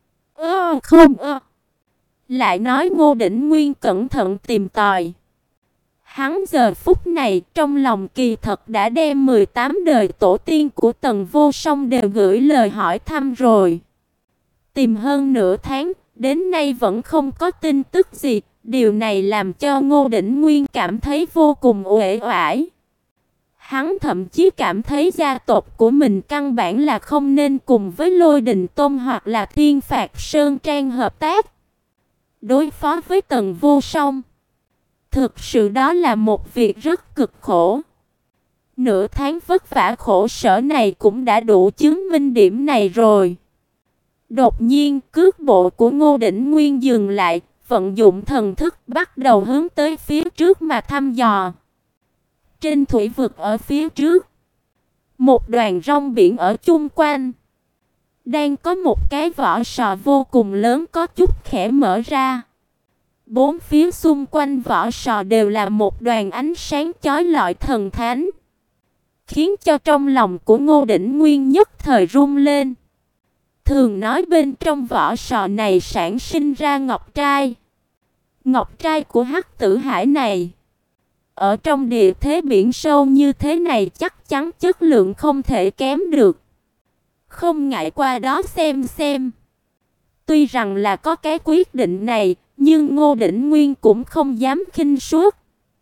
Ơ không ơ. Lại nói Ngô Đỉnh Nguyên cẩn thận tìm tòi. Hắn giờ phút này trong lòng kỳ thật đã đem mười tám đời tổ tiên của Tần Vô Song đều gửi lời hỏi thăm rồi. Tìm hơn nửa tháng, đến nay vẫn không có tin tức gì. Điều này làm cho Ngô Đỉnh Nguyên cảm thấy vô cùng uể oải. Hắn thậm chí cảm thấy gia tộc của mình căn bản là không nên cùng với Lôi Đình Tôn hoặc là Thiên Phạt Sơn Trang hợp tác. Đối phó với Tần Vô Song, thực sự đó là một việc rất cực khổ. Nửa tháng vất vả khổ sở này cũng đã đủ chứng minh điểm này rồi. Đột nhiên, cước bộ của Ngô Đỉnh Nguyên dừng lại, vận dụng thần thức bắt đầu hướng tới phía trước mà thăm dò. Trên thủy vực ở phía trước, một đoàn rong biển ở chung quanh, đang có một cái vỏ sò vô cùng lớn có chút khẽ mở ra. Bốn phía xung quanh vỏ sò đều là một đoàn ánh sáng chói lọi thần thánh, khiến cho trong lòng của Ngô Đỉnh Nguyên nhất thời rung lên. Thường nói bên trong vỏ sò này sản sinh ra ngọc trai. Ngọc trai của Hắc Tử Hải này, ở trong địa thế biển sâu như thế này chắc chắn chất lượng không thể kém được. Không ngại qua đó xem xem. Tuy rằng là có cái quyết định này, nhưng Ngô Đỉnh Nguyên cũng không dám khinh suất.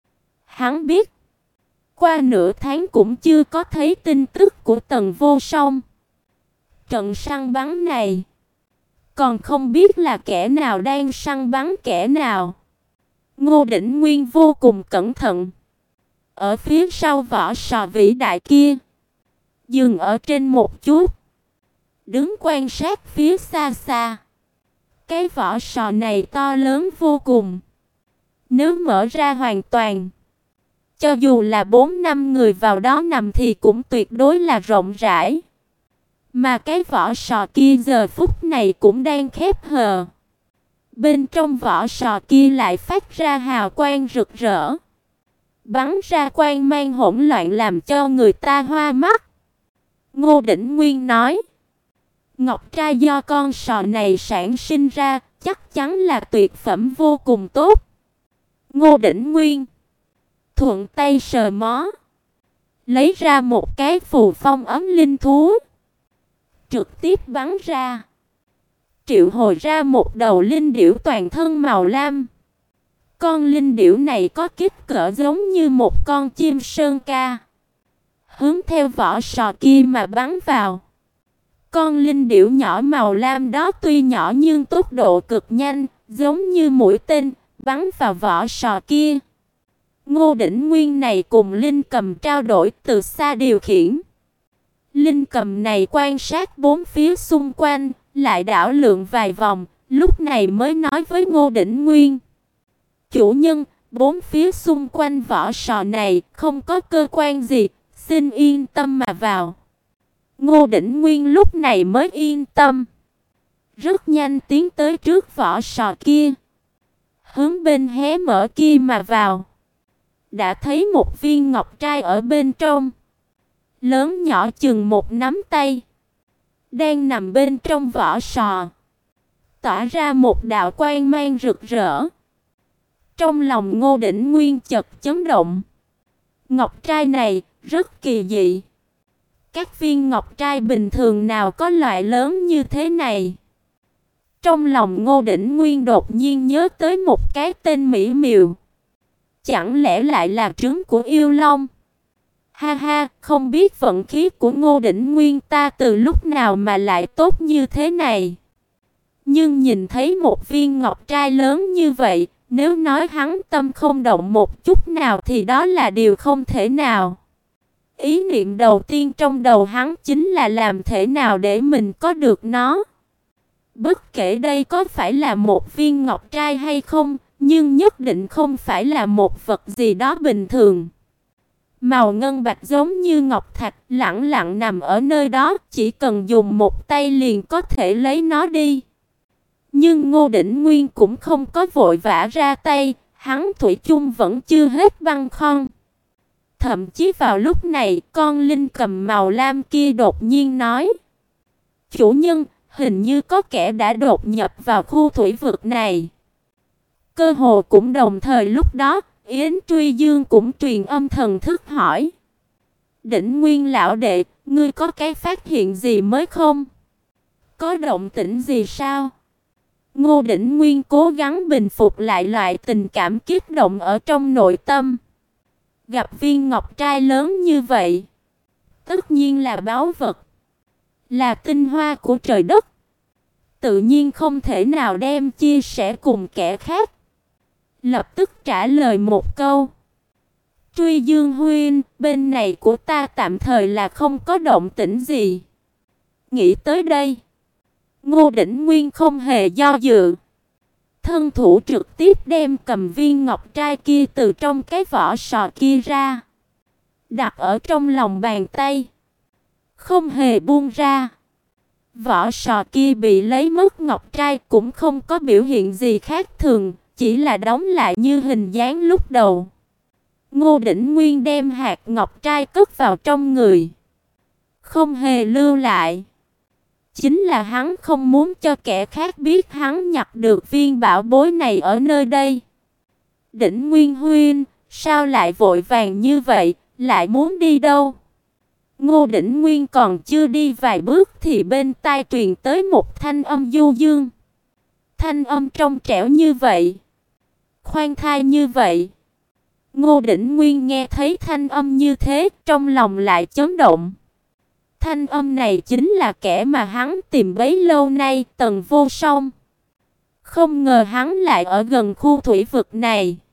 Hắn biết, qua nửa tháng cũng chưa có thấy tin tức của Tần Vô Song. Trận săn bắn này, còn không biết là kẻ nào đang săn bắn kẻ nào. Ngô Đỉnh Nguyên vô cùng cẩn thận. Ở phía sau vỏ sò vĩ đại kia, dừng ở trên một chút. đứng quan sát phía xa xa. Cái vỏ sò này to lớn vô cùng. Nếu mở ra hoàn toàn, cho dù là bốn năm người vào đó nằm thì cũng tuyệt đối là rộng rãi. Mà cái vỏ sò kia giờ phút này cũng đang khép hờ. Bên trong vỏ sò kia lại phát ra hào quang rực rỡ, bắn ra quang mang hỗn loạn làm cho người ta hoa mắt. Ngô Đỉnh Nguyên nói, ngọc trai do con sò này sản sinh ra chắc chắn là tuyệt phẩm vô cùng tốt. Ngô Đỉnh Nguyên thuận tay sờ mó, lấy ra một cái phù phong ấm linh thú, trực tiếp bắn ra, triệu hồi ra một đầu linh điểu toàn thân màu lam. Con linh điểu này có kích cỡ giống như một con chim sơn ca, hướng theo vỏ sò kia mà bắn vào. Con linh điểu nhỏ màu lam đó tuy nhỏ nhưng tốc độ cực nhanh, giống như mũi tên, bắn vào vỏ sò kia. Ngô Đỉnh Nguyên này cùng linh cầm trao đổi từ xa điều khiển. Linh cầm này quan sát bốn phía xung quanh, lại đảo lượn vài vòng, lúc này mới nói với Ngô Đỉnh Nguyên, chủ nhân, bốn phía xung quanh vỏ sò này không có cơ quan gì, xin yên tâm mà vào. Ngô Đỉnh Nguyên lúc này mới yên tâm, rất nhanh tiến tới trước vỏ sò kia, hướng bên hé mở kia mà vào. Đã thấy một viên ngọc trai ở bên trong, lớn nhỏ chừng một nắm tay, đang nằm bên trong vỏ sò, tỏa ra một đạo quang mang rực rỡ. Trong lòng Ngô Đỉnh Nguyên chợt chấn động. Ngọc trai này rất kỳ dị. Các viên ngọc trai bình thường nào có loại lớn như thế này? Trong lòng Ngô Đỉnh Nguyên đột nhiên nhớ tới một cái tên mỹ miều. Chẳng lẽ lại là trứng của yêu long? Ha ha, không biết vận khí của Ngô Đỉnh Nguyên ta từ lúc nào mà lại tốt như thế này. Nhưng nhìn thấy một viên ngọc trai lớn như vậy, nếu nói hắn tâm không động một chút nào thì đó là điều không thể nào. Ý niệm đầu tiên trong đầu hắn chính là làm thế nào để mình có được nó. Bất kể đây có phải là một viên ngọc trai hay không, nhưng nhất định không phải là một vật gì đó bình thường. Màu ngân bạch giống như ngọc thạch, lẳng lặng nằm ở nơi đó, chỉ cần dùng một tay liền có thể lấy nó đi. Nhưng Ngô Đỉnh Nguyên cũng không có vội vã ra tay, hắn thủy chung vẫn chưa hết băn khoăn. Thậm chí vào lúc này, con linh cầm màu lam kia đột nhiên nói, chủ nhân, hình như có kẻ đã đột nhập vào khu thủy vực này. Cơ hồ cũng đồng thời lúc đó, Yến Truy Dương cũng truyền âm thần thức hỏi, Đỉnh Nguyên lão đệ, ngươi có cái phát hiện gì mới không? Có động tĩnh gì sao? Ngô Đỉnh Nguyên cố gắng bình phục lại loại tình cảm kích động ở trong nội tâm. Gặp viên ngọc trai lớn như vậy, tất nhiên là báu vật, là tinh hoa của trời đất, tự nhiên không thể nào đem chia sẻ cùng kẻ khác. Lập tức trả lời một câu, Truy Dương huynh, bên này của ta tạm thời là không có động tĩnh gì. Nghĩ tới đây, Ngô Đỉnh Nguyên không hề do dự, thân thủ trực tiếp đem cầm viên ngọc trai kia từ trong cái vỏ sò kia ra, đặt ở trong lòng bàn tay, không hề buông ra. Vỏ sò kia bị lấy mất ngọc trai cũng không có biểu hiện gì khác thường, chỉ là đóng lại như hình dáng lúc đầu. Ngô Đỉnh Nguyên đem hạt ngọc trai cất vào trong người, không hề lưu lại. Chính là hắn không muốn cho kẻ khác biết hắn nhặt được viên bảo bối này ở nơi đây. Đỉnh Nguyên huynh, sao lại vội vàng như vậy, lại muốn đi đâu? Ngô Đỉnh Nguyên còn chưa đi vài bước thì bên tai truyền tới một thanh âm du dương. Thanh âm trong trẻo như vậy, khoan thai như vậy. Ngô Đỉnh Nguyên nghe thấy thanh âm như thế, trong lòng lại chấn động. Thanh âm này chính là kẻ mà hắn tìm bấy lâu nay, Tần Vô Song. Không ngờ hắn lại ở gần khu thủy vực này.